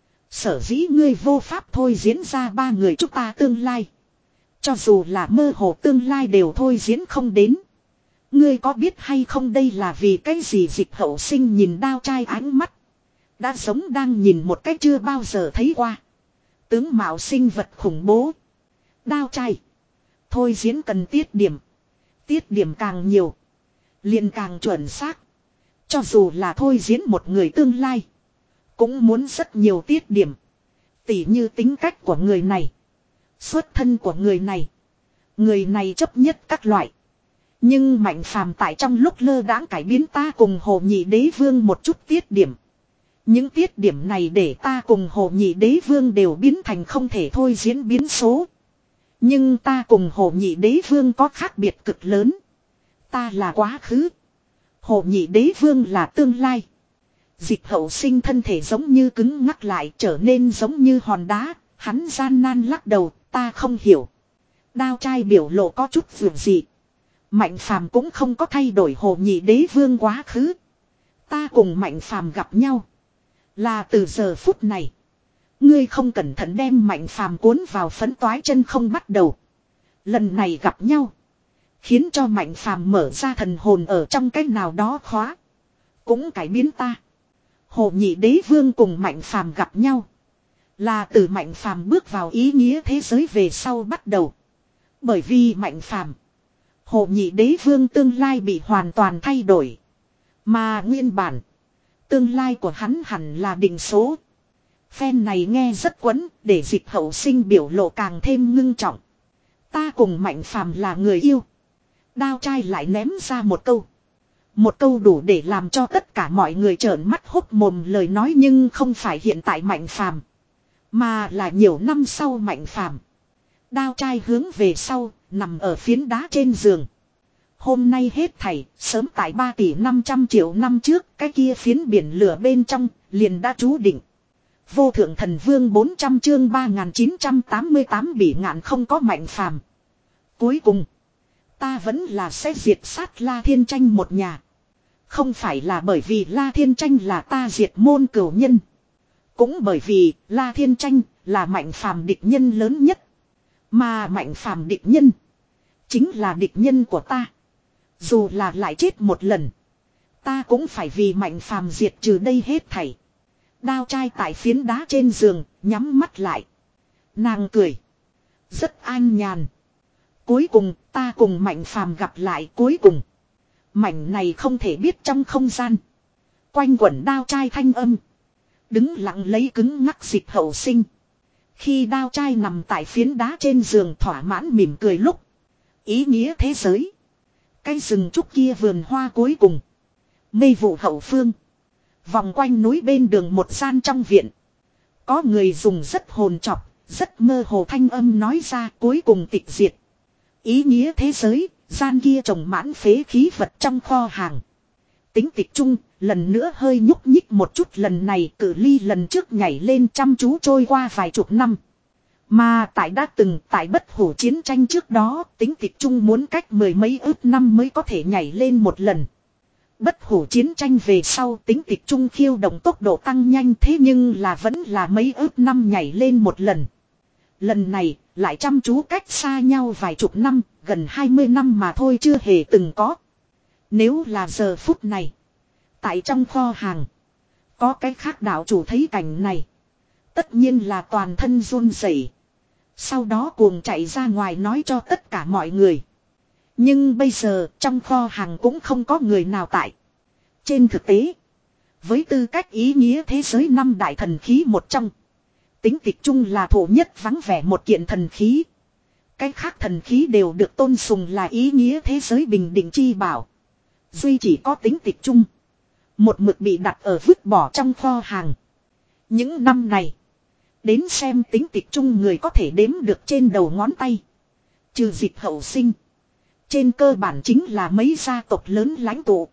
Sở dĩ ngươi vô pháp thôi diễn ra ba người chúng ta tương lai. Cho dù là mơ hồ tương lai đều thôi diễn không đến. Ngươi có biết hay không đây là vì cái gì dịch hậu sinh nhìn đao trai ánh mắt. Đã giống đang nhìn một cái chưa bao giờ thấy qua. Tướng mạo sinh vật khủng bố. Đao trai. Thôi diễn cần tiết điểm. Tiết điểm càng nhiều. Liền càng chuẩn xác. Cho dù là thôi diễn một người tương lai. Cũng muốn rất nhiều tiết điểm. Tỉ như tính cách của người này. Xuất thân của người này. Người này chấp nhất các loại. Nhưng mạnh phàm tại trong lúc lơ đãng cải biến ta cùng hồ nhị đế vương một chút tiết điểm. Những tiết điểm này để ta cùng hồ nhị đế vương đều biến thành không thể thôi diễn biến số. Nhưng ta cùng hồ nhị đế vương có khác biệt cực lớn. Ta là quá khứ. Hồ nhị đế vương là tương lai. Dịch hậu sinh thân thể giống như cứng ngắc lại trở nên giống như hòn đá. Hắn gian nan lắc đầu, ta không hiểu. Đao trai biểu lộ có chút vượt dị. Mạnh phàm cũng không có thay đổi hồ nhị đế vương quá khứ. Ta cùng mạnh phàm gặp nhau. Là từ giờ phút này. Ngươi không cẩn thận đem mạnh phàm cuốn vào phấn toái chân không bắt đầu. Lần này gặp nhau. Khiến cho mạnh phàm mở ra thần hồn ở trong cách nào đó khóa. Cũng cải biến ta. Hồ nhị đế vương cùng mạnh phàm gặp nhau. Là từ mạnh phàm bước vào ý nghĩa thế giới về sau bắt đầu. Bởi vì mạnh phàm. Hồ nhị đế vương tương lai bị hoàn toàn thay đổi. Mà nguyên bản. Tương lai của hắn hẳn là định số. Phen này nghe rất quấn. Để dịch hậu sinh biểu lộ càng thêm ngưng trọng. Ta cùng mạnh phàm là người yêu. Đao trai lại ném ra một câu. Một câu đủ để làm cho tất cả mọi người trợn mắt hốt mồm lời nói, nhưng không phải hiện tại mạnh phàm. Mà là nhiều năm sau mạnh phàm. Đao trai hướng về sau, nằm ở phiến đá trên giường. Hôm nay hết thảy, sớm tại ba tỷ năm trăm triệu năm trước, cái kia phiến biển lửa bên trong, liền đã chú định. Vô thượng thần vương bốn trăm chương ba nghìn chín trăm tám mươi tám bị ngạn không có mạnh phàm. Cuối cùng, ta vẫn là sẽ diệt sát La Thiên Tranh một nhà. Không phải là bởi vì La Thiên Tranh là ta diệt môn cửu nhân. Cũng bởi vì La Thiên Tranh là mạnh phàm địch nhân lớn nhất. Mà mạnh phàm địch nhân chính là địch nhân của ta. Dù là lại chết một lần, ta cũng phải vì mạnh phàm diệt trừ đây hết thảy. Đao trai tại phiến đá trên giường, nhắm mắt lại. Nàng cười. Rất an nhàn. Cuối cùng ta cùng mạnh phàm gặp lại cuối cùng. Mảnh này không thể biết trong không gian. Quanh quẩn đao trai thanh âm. Đứng lặng lấy cứng ngắc dịch hậu sinh. Khi đao trai nằm tại phiến đá trên giường thỏa mãn mỉm cười lúc. Ý nghĩa thế giới. Cái rừng trúc kia vườn hoa cuối cùng. Mây vụ hậu phương. Vòng quanh núi bên đường một gian trong viện. Có người dùng rất hồn chọc, rất mơ hồ thanh âm nói ra cuối cùng tịch diệt. Ý nghĩa thế giới, gian kia trồng mãn phế khí vật trong kho hàng. Tính tịch trung, lần nữa hơi nhúc nhích một chút, lần này cự ly lần trước nhảy lên chăm chú trôi qua vài chục năm. Mà tại đã từng tại bất hủ chiến tranh trước đó, tính tịch trung muốn cách mười mấy ước năm mới có thể nhảy lên một lần. Bất hủ chiến tranh về sau tính tịch trung khiêu động tốc độ tăng nhanh, thế nhưng là vẫn là mấy ước năm nhảy lên một lần. Lần này lại chăm chú cách xa nhau vài chục năm, gần hai mươi năm mà thôi, chưa hề từng có. Nếu là giờ phút này, tại trong kho hàng, có cái khác đạo chủ thấy cảnh này, tất nhiên là toàn thân run rẩy. Sau đó cuồng chạy ra ngoài nói cho tất cả mọi người. Nhưng bây giờ trong kho hàng cũng không có người nào tại. Trên thực tế, với tư cách ý nghĩa thế giới năm đại thần khí một trong, tính tịch trung là thổ nhất vắng vẻ một kiện thần khí. Cái khác thần khí đều được tôn sùng là ý nghĩa thế giới bình định chi bảo. Duy chỉ có tính tịch trung, một mực bị đặt ở vứt bỏ trong kho hàng. Những năm này, đến xem tính tịch trung người có thể đếm được trên đầu ngón tay. Trừ Dịch Hậu Sinh, trên cơ bản chính là mấy gia tộc lớn lãnh tụ,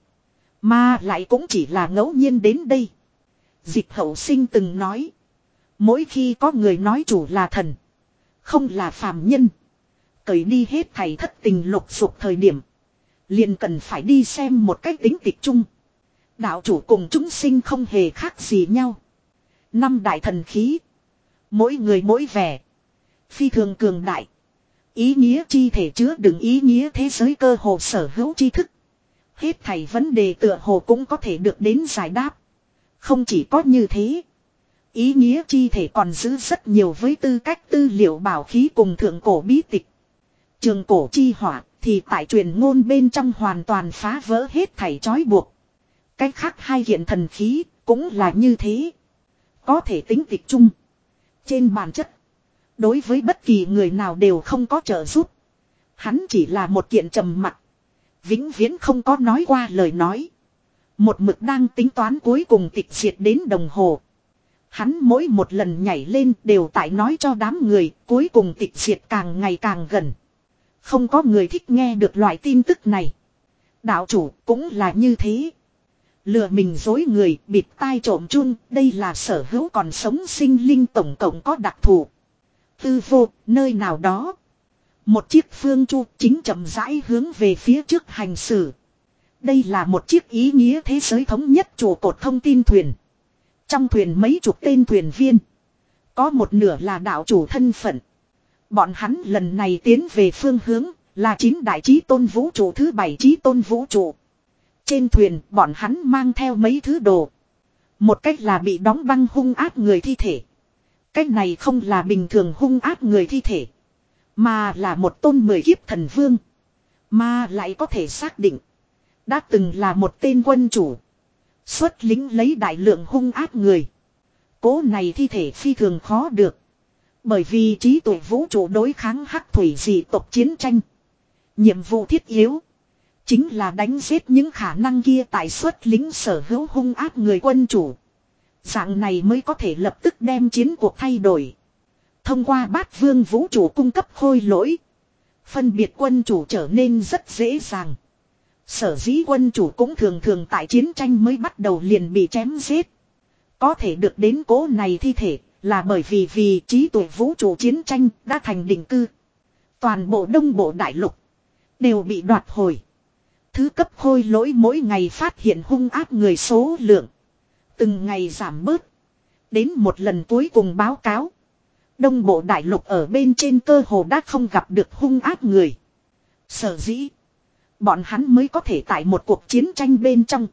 mà lại cũng chỉ là ngẫu nhiên đến đây. Dịch Hậu Sinh từng nói, mỗi khi có người nói chủ là thần, không là phàm nhân, cởi đi hết thảy thất tình lục dục thời điểm, liền cần phải đi xem một cách tính tịch trung. Đạo chủ cùng chúng sinh không hề khác gì nhau. Năm đại thần khí, mỗi người mỗi vẻ, phi thường cường đại. Ý nghĩa chi thể chứa đựng ý nghĩa thế giới cơ hồ sở hữu tri thức. Hết thảy vấn đề tựa hồ cũng có thể được đến giải đáp. Không chỉ có như thế, ý nghĩa chi thể còn giữ rất nhiều với tư cách tư liệu bảo khí cùng thượng cổ bí tịch. Trường cổ chi hỏa thì tại truyền ngôn bên trong hoàn toàn phá vỡ hết thảy trói buộc. Cách khác hai kiện thần khí cũng là như thế. Có thể tính tịch chung. Trên bản chất, đối với bất kỳ người nào đều không có trợ giúp. Hắn chỉ là một kiện trầm mặc, vĩnh viễn không có nói qua lời nói. Một mực đang tính toán cuối cùng tịch diệt đến đồng hồ. Hắn mỗi một lần nhảy lên đều tại nói cho đám người cuối cùng tịch diệt càng ngày càng gần. Không có người thích nghe được loại tin tức này. Đạo chủ cũng là như thế. Lừa mình dối người, bịt tai trộm chun, đây là sở hữu còn sống sinh linh tổng cộng có đặc thù. Tư vô, nơi nào đó. Một chiếc phương chu chính chậm rãi hướng về phía trước hành xử. Đây là một chiếc ý nghĩa thế giới thống nhất trụ cột thông tin thuyền. Trong thuyền mấy chục tên thuyền viên. Có một nửa là đạo chủ thân phận. Bọn hắn lần này tiến về phương hướng là chín đại chí tôn vũ trụ thứ bảy chí tôn vũ trụ. Trên thuyền bọn hắn mang theo mấy thứ đồ. Một cách là bị đóng băng hung ác người thi thể. Cách này không là bình thường hung ác người thi thể, mà là một tôn mười kiếp thần vương. Mà lại có thể xác định đã từng là một tên quân chủ, xuất lính lấy đại lượng hung ác người. Cố này thi thể phi thường khó được, bởi vì trí tuệ vũ trụ đối kháng hắc thủy dị tộc chiến tranh. Nhiệm vụ thiết yếu chính là đánh giết những khả năng kia tại xuất lính sở hữu hung ác người quân chủ. Dạng này mới có thể lập tức đem chiến cuộc thay đổi. Thông qua bát vương vũ trụ cung cấp khôi lỗi, phân biệt quân chủ trở nên rất dễ dàng. Sở dĩ quân chủ cũng thường thường tại chiến tranh mới bắt đầu liền bị chém giết. Có thể được đến cố này thi thể là bởi vì vì trí tuệ vũ trụ chiến tranh đã thành định cư. Toàn bộ đông bộ đại lục đều bị đoạt hồi. Thứ cấp khôi lỗi mỗi ngày phát hiện hung ác người số lượng từng ngày giảm bớt. Đến một lần cuối cùng báo cáo, đông bộ đại lục ở bên trên cơ hồ đã không gặp được hung ác người. Sở dĩ bọn hắn mới có thể tại một cuộc chiến tranh bên trong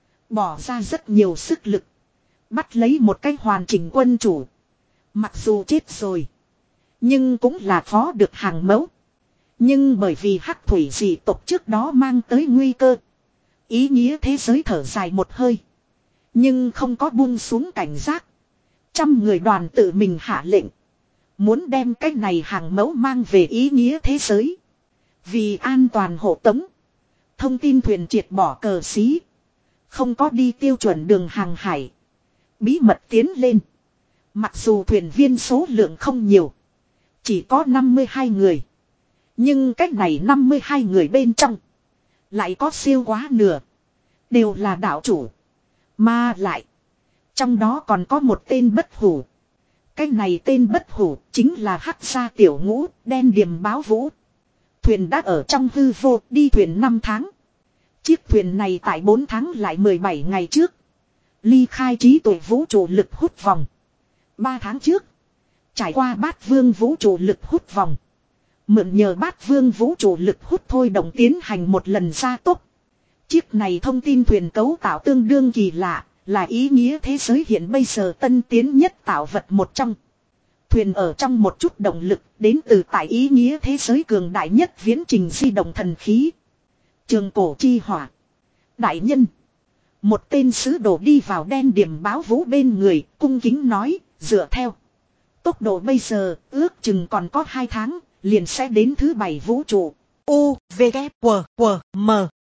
bỏ ra rất nhiều sức lực, bắt lấy một cách hoàn chỉnh quân chủ. Mặc dù chết rồi, nhưng cũng là khó được hàng mẫu. Nhưng bởi vì hắc thủy dị tộc trước đó mang tới nguy cơ, ý nghĩa thế giới thở dài một hơi, nhưng không có buông xuống cảnh giác. Trăm người đoàn tự mình hạ lệnh, muốn đem cái này hàng mẫu mang về ý nghĩa thế giới. Vì an toàn hộ tống, thông tin thuyền triệt bỏ cờ xí, không có đi tiêu chuẩn đường hàng hải, bí mật tiến lên. Mặc dù thuyền viên số lượng không nhiều, chỉ có năm mươi hai người, Nhưng cách này năm mươi hai người bên trong. Lại có siêu quá nửa. Đều là đạo chủ. Mà lại. Trong đó còn có một tên bất hủ. Cái này tên bất hủ chính là Hắc Gia Tiểu Ngũ, đen điềm báo vũ. Thuyền đã ở trong hư vô, đi thuyền năm tháng. Chiếc thuyền này tại bốn tháng lại mười bảy ngày trước. Ly khai trí tuệ vũ trụ lực hút vòng. ba tháng trước. Trải qua bát vương vũ trụ lực hút vòng. Mượn nhờ bát vương vũ trụ lực hút thôi động tiến hành một lần gia tốc. Chiếc này thông tin thuyền cấu tạo tương đương kỳ lạ. Là ý nghĩa thế giới hiện bây giờ tân tiến nhất tạo vật một trong. Thuyền ở trong một chút động lực đến từ tại ý nghĩa thế giới cường đại nhất viễn trình di động thần khí. Trường cổ chi hỏa. Đại nhân. Một tên sứ đồ đi vào đen điểm báo vũ bên người, cung kính nói, dựa theo. Tốc độ bây giờ, ước chừng còn có hai tháng, liền sẽ đến thứ bảy vũ trụ. U, V, K, W, W, M.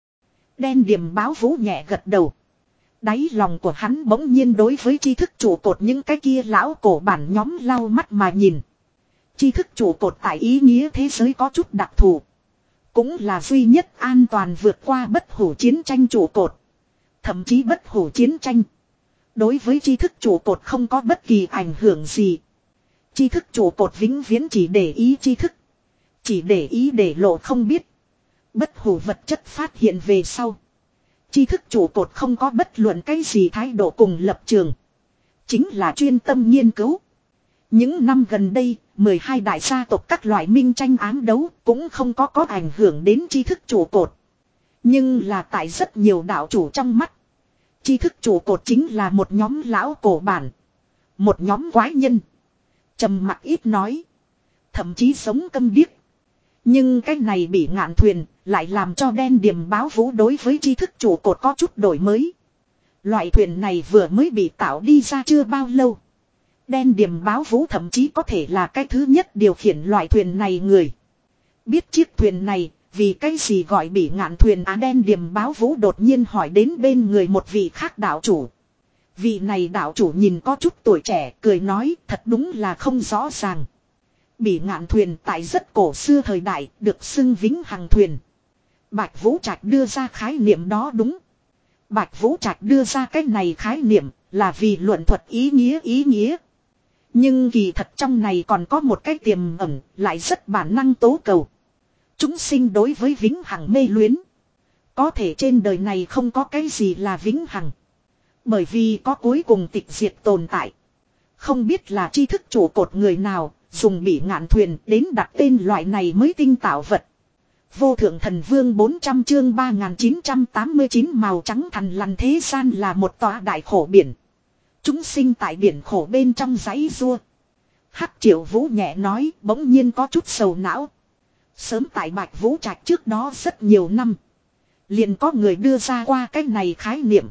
Đen điểm báo vũ nhẹ gật đầu. Đáy lòng của hắn bỗng nhiên đối với tri thức trụ cột những cái kia lão cổ bản nhóm lau mắt mà nhìn. Tri thức trụ cột tại ý nghĩa thế giới có chút đặc thù. Cũng là duy nhất an toàn vượt qua bất hủ chiến tranh trụ cột. Thậm chí bất hủ chiến tranh. Đối với tri thức trụ cột không có bất kỳ ảnh hưởng gì. Tri thức trụ cột vĩnh viễn chỉ để ý tri thức. Chỉ để ý để lộ không biết. Bất hủ vật chất phát hiện về sau. Tri thức trụ cột không có bất luận cái gì thái độ cùng lập trường. Chính là chuyên tâm nghiên cứu. Những năm gần đây, mười hai đại gia tộc các loại minh tranh ám đấu cũng không có có ảnh hưởng đến tri thức trụ cột. Nhưng là tại rất nhiều đạo chủ trong mắt. Tri thức trụ cột chính là một nhóm lão cổ bản. Một nhóm quái nhân. Trầm mặc ít nói. Thậm chí sống câm điếc. Nhưng cái này bị ngạn thuyền lại làm cho đen điềm báo vũ đối với tri thức trụ cột có chút đổi mới. Loại thuyền này vừa mới bị tạo đi ra chưa bao lâu. Đen điềm báo vũ thậm chí có thể là cái thứ nhất điều khiển loại thuyền này người. Biết chiếc thuyền này, vì cái gì gọi bị ngạn thuyền á đen điềm báo vũ đột nhiên hỏi đến bên người một vị khác đạo chủ. Vị này đạo chủ nhìn có chút tuổi trẻ, cười nói thật đúng là không rõ ràng. Bỉ ngạn thuyền tại rất cổ xưa thời đại được xưng vĩnh hằng thuyền. Bạch Vũ Trạch đưa ra khái niệm đó đúng. Bạch Vũ Trạch đưa ra cái này khái niệm là vì luận thuật ý nghĩa ý nghĩa. Nhưng kỳ thật trong này còn có một cái tiềm ẩn lại rất bản năng tố cầu. Chúng sinh đối với vĩnh hằng mê luyến. Có thể trên đời này không có cái gì là vĩnh hằng. Bởi vì có cuối cùng tịch diệt tồn tại. Không biết là tri thức trụ cột người nào dùng bỉ ngạn thuyền đến đặt tên loại này mới tinh tạo vật. Vô thượng thần vương bốn trăm chương ba nghìn chín trăm tám mươi chín màu trắng thằn lằn thế gian là một tòa đại khổ biển. Chúng sinh tại biển khổ bên trong giấy rua. Hắc Triệu Vũ nhẹ nói bỗng nhiên có chút sầu não. Sớm tại Bạch Vũ Trạch trước đó rất nhiều năm. Liền có người đưa ra qua cái này khái niệm.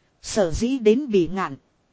Sở dĩ đến bỉ ngạn.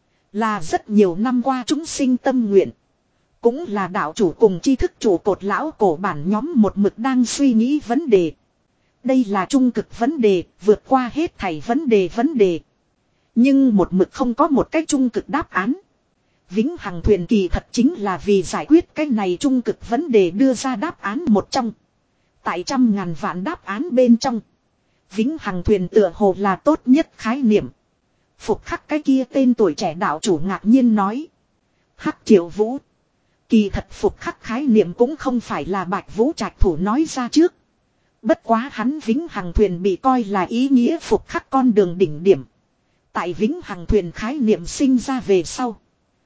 Là rất nhiều năm qua chúng sinh tâm nguyện. Cũng là đạo chủ cùng tri thức chủ cột lão cổ bản nhóm một mực đang suy nghĩ vấn đề. Đây là trung cực vấn đề, vượt qua hết thảy vấn đề vấn đề. Nhưng một mực không có một cái trung cực đáp án. Vĩnh hằng thuyền kỳ thật chính là vì giải quyết cái này trung cực vấn đề đưa ra đáp án một trong. Tại trăm ngàn vạn đáp án bên trong. Vĩnh hằng thuyền tựa hồ là tốt nhất khái niệm. Phục khắc cái kia tên tuổi trẻ đạo chủ ngạc nhiên nói. Hắc Triệu Vũ. Kỳ thật phục khắc khái niệm cũng không phải là Bạch Vũ Trạch thủ nói ra trước. Bất quá hắn vĩnh hằng thuyền bị coi là ý nghĩa phục khắc con đường đỉnh điểm. Tại vĩnh hằng thuyền khái niệm sinh ra về sau.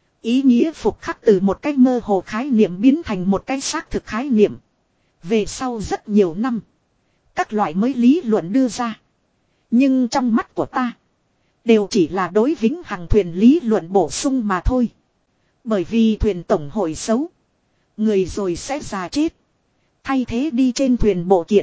Ý nghĩa phục khắc từ một cái mơ hồ khái niệm biến thành một cái xác thực khái niệm. Về sau rất nhiều năm. Các loại mới lý luận đưa ra. Nhưng trong mắt của ta. Đều chỉ là đối vĩnh hằng thuyền lý luận bổ sung mà thôi. Bởi vì thuyền tổng hội xấu. Người rồi sẽ già chết. Thay thế đi trên thuyền bộ kiện.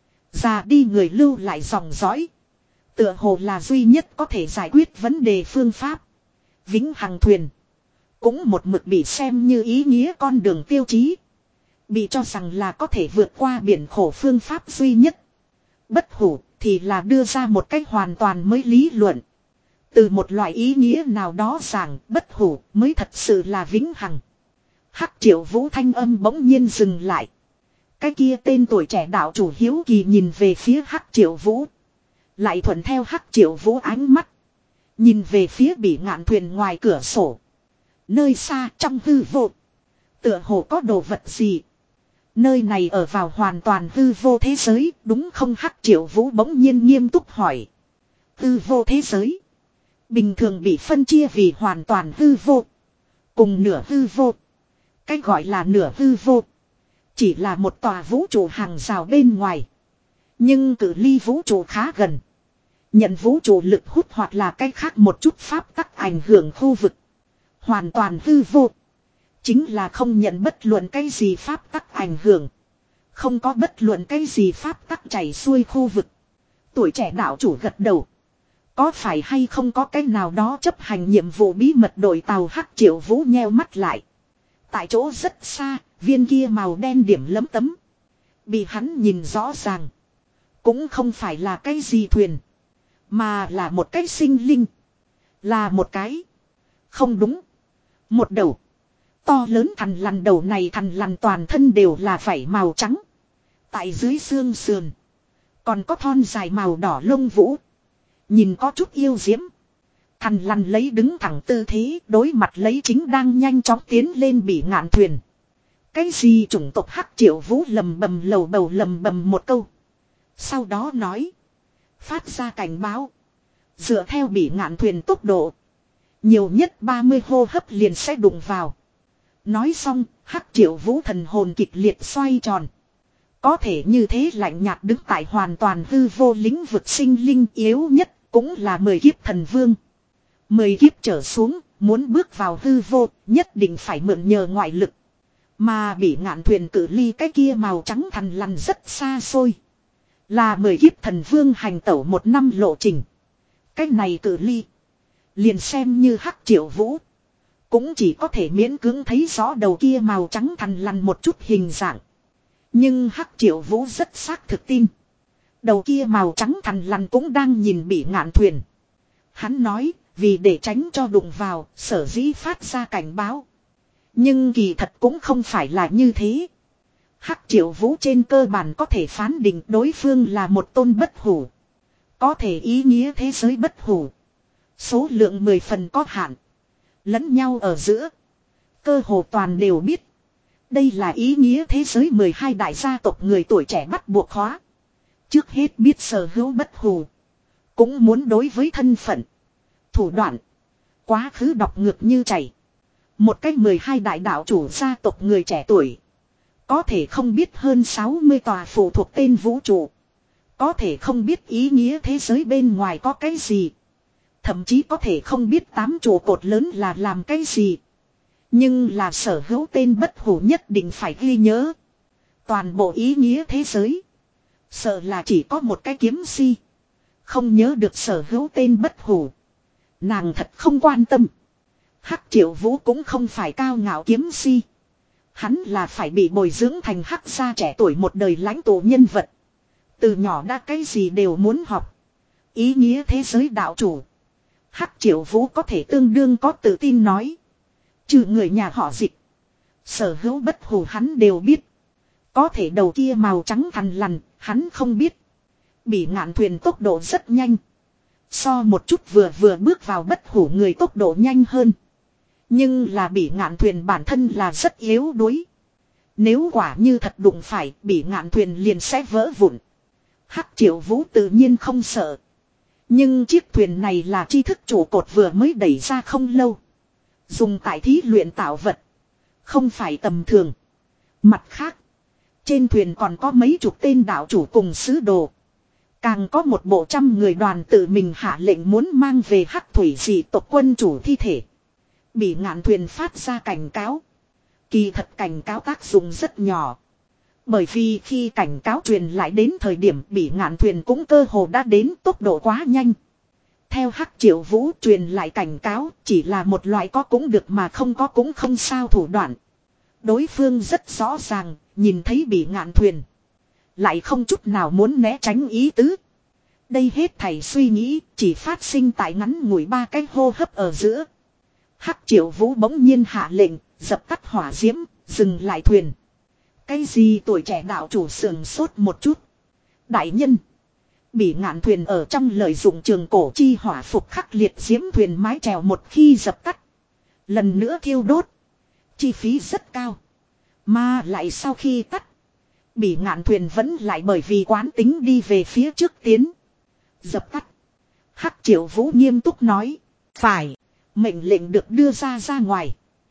Già đi người lưu lại dòng dõi. Tựa hồ là duy nhất có thể giải quyết vấn đề phương pháp. Vĩnh hằng thuyền. Cũng một mực bị xem như ý nghĩa con đường tiêu chí. Bị cho rằng là có thể vượt qua biển khổ phương pháp duy nhất. Bất hủ thì là đưa ra một cách hoàn toàn mới lý luận. Từ một loại ý nghĩa nào đó rằng bất hủ mới thật sự là vĩnh hằng. Hắc Triệu Vũ thanh âm bỗng nhiên dừng lại. Cái kia tên tuổi trẻ đạo chủ hiếu kỳ nhìn về phía Hắc Triệu Vũ. Lại thuận theo Hắc Triệu Vũ ánh mắt. Nhìn về phía Bỉ Ngạn thuyền ngoài cửa sổ. Nơi xa trong hư vô. Tựa hồ có đồ vật gì. Nơi này ở vào hoàn toàn hư vô thế giới, đúng không? Hắc Triệu Vũ bỗng nhiên nghiêm túc hỏi. Hư vô thế giới. Bình thường bị phân chia vì hoàn toàn hư vô. Cùng nửa hư vô. Cái gọi là nửa hư vô. Chỉ là một tòa vũ trụ hàng rào bên ngoài. Nhưng cự ly vũ trụ khá gần. Nhận vũ trụ lực hút hoặc là cái khác một chút pháp tắc ảnh hưởng khu vực. Hoàn toàn hư vô. Chính là không nhận bất luận cái gì pháp tắc ảnh hưởng. Không có bất luận cái gì pháp tắc chảy xuôi khu vực. Tuổi trẻ đạo chủ gật đầu. Có phải hay không có cái nào đó chấp hành nhiệm vụ bí mật đội tàu Hắc Triệu Vũ nheo mắt lại. Tại chỗ rất xa, viên kia màu đen điểm lấm tấm. Bị hắn nhìn rõ ràng. Cũng không phải là cái gì thuyền. Mà là một cái sinh linh. Là một cái. Không đúng. Một đầu. To lớn thằn lằn, đầu này thằn lằn toàn thân đều là vảy màu trắng. Tại dưới xương sườn. Còn có thon dài màu đỏ lông vũ. Nhìn có chút yêu diễm. Thằn lằn lấy đứng thẳng tư thế, đối mặt lấy chính đang nhanh chóng tiến lên Bỉ Ngạn thuyền. Cái gì chủng tộc Hắc Triệu Vũ lầm bầm lầu bầu lầm bầm một câu. Sau đó nói. Phát ra cảnh báo. Dựa theo Bỉ Ngạn thuyền tốc độ. Nhiều nhất ba mươi hô hấp liền sẽ đụng vào. Nói xong, Hắc Triệu Vũ thần hồn kịch liệt xoay tròn. Có thể như thế lạnh nhạt đứng tại hoàn toàn hư vô lĩnh vực sinh linh yếu nhất, cũng là mười kiếp thần vương. Mười kiếp trở xuống, muốn bước vào hư vô, nhất định phải mượn nhờ ngoại lực. Mà Bỉ Ngạn thuyền cự ly cái kia màu trắng thằn lằn rất xa xôi. Là mười kiếp thần vương hành tẩu một năm lộ trình. Cái này cự ly. Liền xem như Hắc Triệu Vũ. Cũng chỉ có thể miễn cưỡng thấy rõ đầu kia màu trắng thằn lằn một chút hình dạng. Nhưng Hắc Triệu Vũ rất xác thực tin. Đầu kia màu trắng thằn lằn cũng đang nhìn Bỉ Ngạn thuyền. Hắn nói, vì để tránh cho đụng vào, sở dĩ phát ra cảnh báo. Nhưng kỳ thật cũng không phải là như thế. Hắc Triệu Vũ trên cơ bản có thể phán định đối phương là một tôn bất hủ. Có thể ý nghĩa thế giới bất hủ. Số lượng mười phần có hạn. Lẫn nhau ở giữa. Cơ hồ toàn đều biết. Đây là ý nghĩa thế giới mười hai đại gia tộc người tuổi trẻ bắt buộc khóa. Trước hết biết sở hữu bất hủ. Cũng muốn đối với thân phận. Thủ đoạn. Quá khứ đọc ngược như chảy. Một cách mười hai đại đạo chủ gia tộc người trẻ tuổi. Có thể không biết hơn sáu mươi tòa phụ thuộc tên vũ trụ. Có thể không biết ý nghĩa thế giới bên ngoài có cái gì. Thậm chí có thể không biết tám trụ cột lớn là làm cái gì. Nhưng là sở hữu tên bất hủ nhất định phải ghi nhớ. Toàn bộ ý nghĩa thế giới. Sợ là chỉ có một cái kiếm si. Không nhớ được sở hữu tên bất hủ. Nàng thật không quan tâm. Hắc Triệu Vũ cũng không phải cao ngạo kiếm si. Hắn là phải bị bồi dưỡng thành hắc gia trẻ tuổi một đời lãnh tụ nhân vật. Từ nhỏ đã cái gì đều muốn học. Ý nghĩa thế giới đạo chủ. Hắc Triệu Vũ có thể tương đương có tự tin nói. Trừ người nhà họ Dịch. Sở hữu bất hủ hắn đều biết. Có thể đầu kia màu trắng thằn lằn, hắn không biết. Bỉ Ngạn thuyền tốc độ rất nhanh. So một chút vừa vừa bước vào bất hủ người tốc độ nhanh hơn. Nhưng là Bỉ Ngạn thuyền bản thân là rất yếu đuối. Nếu quả như thật đụng phải, Bỉ Ngạn thuyền liền sẽ vỡ vụn. Hắc Triệu Vũ tự nhiên không sợ. Nhưng chiếc thuyền này là tri thức trụ cột vừa mới đẩy ra không lâu. Dùng tại thí luyện tạo vật. Không phải tầm thường. Mặt khác. Trên thuyền còn có mấy chục tên đạo chủ cùng sứ đồ. Càng có một bộ trăm người đoàn tự mình hạ lệnh muốn mang về Hắc thủy dị tộc quân chủ thi thể. Bỉ Ngạn thuyền phát ra cảnh cáo. Kỳ thật cảnh cáo tác dụng rất nhỏ. Bởi vì khi cảnh cáo truyền lại đến thời điểm Bỉ Ngạn thuyền cũng cơ hồ đã đến, tốc độ quá nhanh. Theo Hắc Triệu Vũ truyền lại cảnh cáo chỉ là một loại có cũng được mà không có cũng không sao thủ đoạn. Đối phương rất rõ ràng, nhìn thấy Bỉ Ngạn thuyền. Lại không chút nào muốn né tránh ý tứ. Đây hết thảy suy nghĩ chỉ phát sinh tại ngắn ngủi ba cái hô hấp ở giữa. Hắc Triệu Vũ bỗng nhiên hạ lệnh, dập tắt hỏa diễm, dừng lại thuyền. Cái gì tuổi trẻ đạo chủ sườn sốt một chút. Đại nhân. Bỉ Ngạn Thuyền ở trong lợi dụng trường cổ chi hỏa phục khắc liệt diễm thuyền mái chèo một khi dập tắt. Lần nữa thiêu đốt. Chi phí rất cao. Mà lại sau khi tắt. Bỉ Ngạn Thuyền vẫn lại bởi vì quán tính đi về phía trước tiến. Dập tắt. Hắc Triệu Vũ nghiêm túc nói. Phải. Mệnh lệnh được đưa ra ra ngoài.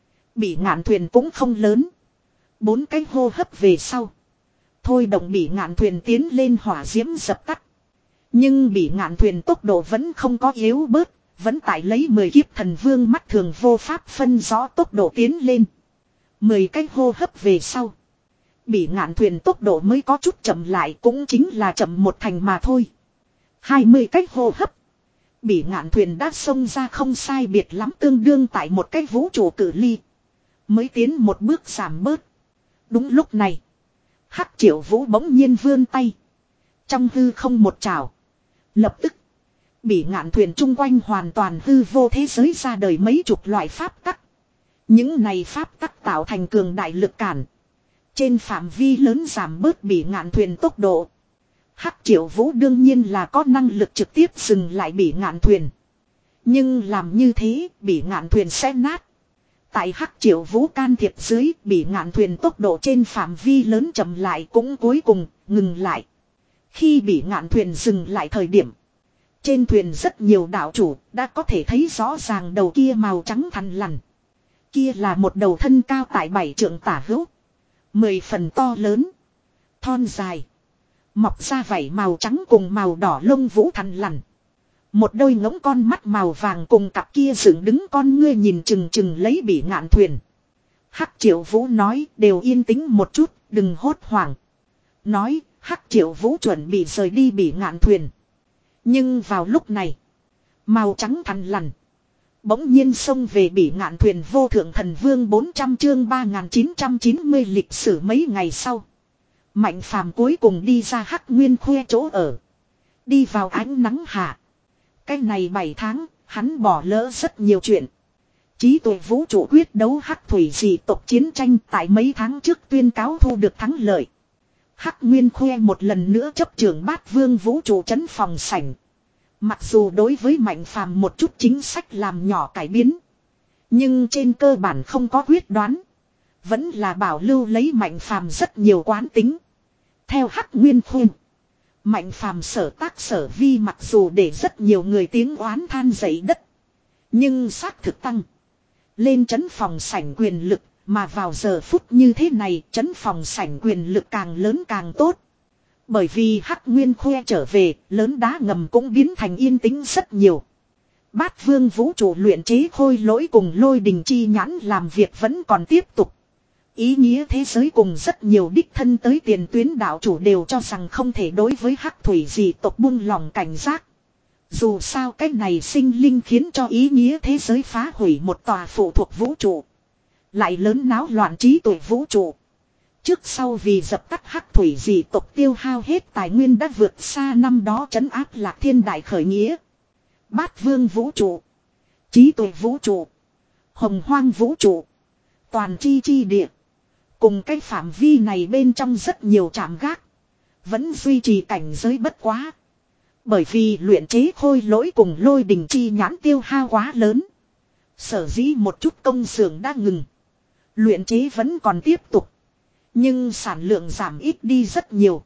Bỉ Ngạn Thuyền cũng không lớn. Bốn cái hô hấp về sau. Thôi động Bỉ Ngạn Thuyền tiến lên hỏa diễm dập tắt. Nhưng Bỉ Ngạn Thuyền tốc độ vẫn không có yếu bớt. Vẫn tại lấy mười kiếp thần vương mắt thường vô pháp phân rõ tốc độ tiến lên. Mười cái hô hấp về sau. Bỉ Ngạn Thuyền tốc độ mới có chút chậm lại, cũng chính là chậm một thành mà thôi. Hai mươi cái hô hấp. Bỉ Ngạn Thuyền đã xông ra không sai biệt lắm, tương đương tại một cái vũ trụ cự ly. Mới tiến một bước giảm bớt. Đúng lúc này. Hắc Triệu Vũ bỗng nhiên vươn tay. Trong hư không một trảo. Lập tức. Bỉ Ngạn Thuyền chung quanh hoàn toàn hư vô thế giới ra đời mấy chục loại pháp tắc. Những này pháp tắc tạo thành cường đại lực cản. Trên phạm vi lớn giảm bớt Bỉ Ngạn Thuyền tốc độ. Hắc Triệu Vũ đương nhiên là có năng lực trực tiếp dừng lại Bỉ Ngạn Thuyền. Nhưng làm như thế, Bỉ Ngạn Thuyền sẽ nát. Tại Hắc Triệu Vũ can thiệp dưới, Bỉ Ngạn Thuyền tốc độ trên phạm vi lớn chậm lại cũng cuối cùng ngừng lại. Khi Bỉ Ngạn Thuyền dừng lại thời điểm, trên thuyền rất nhiều đạo chủ đã có thể thấy rõ ràng đầu kia màu trắng thằn lằn. Kia là một đầu thân cao tại bảy trượng tả hữu, mười phần to lớn, thon dài, mọc ra vảy màu trắng cùng màu đỏ lông vũ thằn lằn. Một đôi ngỗng con mắt màu vàng cùng cặp kia dựng đứng con ngươi nhìn chừng chừng lấy Bỉ Ngạn Thuyền. Hắc Triệu Vũ nói, đều yên tĩnh một chút, đừng hốt hoảng. Nói, Hắc Triệu Vũ chuẩn bị rời đi Bỉ Ngạn Thuyền. Nhưng vào lúc này, màu trắng thằn lằn bỗng nhiên xông về Bỉ Ngạn Thuyền. Vô thượng thần vương bốn trăm chương ba nghìn chín trăm chín mươi lịch sử. Mấy ngày sau, Mạnh Phàm cuối cùng đi ra Hắc Nguyên Khuê chỗ ở. Đi vào ánh nắng hạ. Cái này bảy tháng, hắn bỏ lỡ rất nhiều chuyện. Trí tuệ vũ trụ quyết đấu Hắc thủy dị tộc chiến tranh tại mấy tháng trước tuyên cáo thu được thắng lợi. Hắc Nguyên Khuê một lần nữa chấp trưởng Bát Vương vũ trụ trấn phòng sảnh. Mặc dù đối với Mạnh Phàm một chút chính sách làm nhỏ cải biến, nhưng trên cơ bản không có quyết đoán. Vẫn là bảo lưu lấy Mạnh Phàm rất nhiều quán tính. Theo Hắc Nguyên Khuê, Mạnh Phàm sở tác sở vi mặc dù để rất nhiều người tiếng oán than dậy đất, nhưng xác thực tăng lên trấn phòng sảnh quyền lực. Mà vào giờ phút như thế này, trấn phòng sảnh quyền lực càng lớn càng tốt. Bởi vì Hắc Nguyên Khuê trở về, lớn đá ngầm cũng biến thành yên tĩnh rất nhiều. Bát Vương vũ trụ luyện chế khôi lỗi cùng Lôi Đình chi nhãn làm việc vẫn còn tiếp tục. Ý nghĩa thế giới cùng rất nhiều đích thân tới tiền tuyến đạo chủ đều cho rằng không thể đối với Hắc thủy dị tộc buông lòng cảnh giác. Dù sao cái này sinh linh khiến cho ý nghĩa thế giới phá hủy một tòa phụ thuộc vũ trụ, lại lớn náo loạn trí tuệ vũ trụ. Trước sau vì dập tắt Hắc thủy dị tộc tiêu hao hết tài nguyên đã vượt xa năm đó trấn áp Lạc Thiên đại khởi nghĩa. Bát Vương vũ trụ, trí tuệ vũ trụ, Hồng Hoang vũ trụ, toàn chi chi địa, cùng cái phạm vi này bên trong rất nhiều trạm gác, vẫn duy trì cảnh giới bất quá. Bởi vì luyện chế khôi lỗi cùng Lôi Đình chi nhãn tiêu hao quá lớn, sở dĩ một chút công xưởng đã ngừng. Luyện chế vẫn còn tiếp tục, nhưng sản lượng giảm ít đi rất nhiều.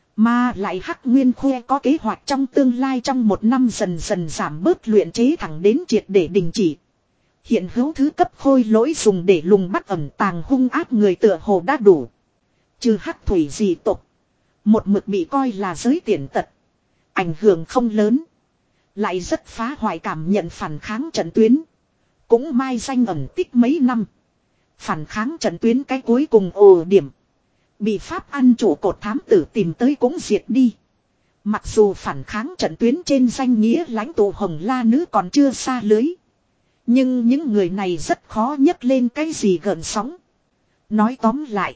Mà lại Hắc Nguyên Khuê có kế hoạch trong tương lai trong một năm dần dần giảm bớt luyện chế thẳng đến triệt để đình chỉ. Hiện hữu thứ cấp khôi lỗi dùng để lùng bắt ẩn tàng hung ác người tựa hồ đã đủ. Trừ Hắc thủy dị tộc, một mực bị coi là giới tiền tật, ảnh hưởng không lớn, lại rất phá hoại cảm nhận phản kháng trận tuyến, cũng mai danh ẩn tích mấy năm. Phản kháng trận tuyến cái cuối cùng ồ điểm, bị Pháp ăn chủ cột thám tử tìm tới cũng diệt đi. Mặc dù phản kháng trận tuyến trên danh nghĩa lãnh tụ Hồng La Nữ còn chưa xa lưới, nhưng những người này rất khó nhấc lên cái gì gợn sóng. Nói tóm lại,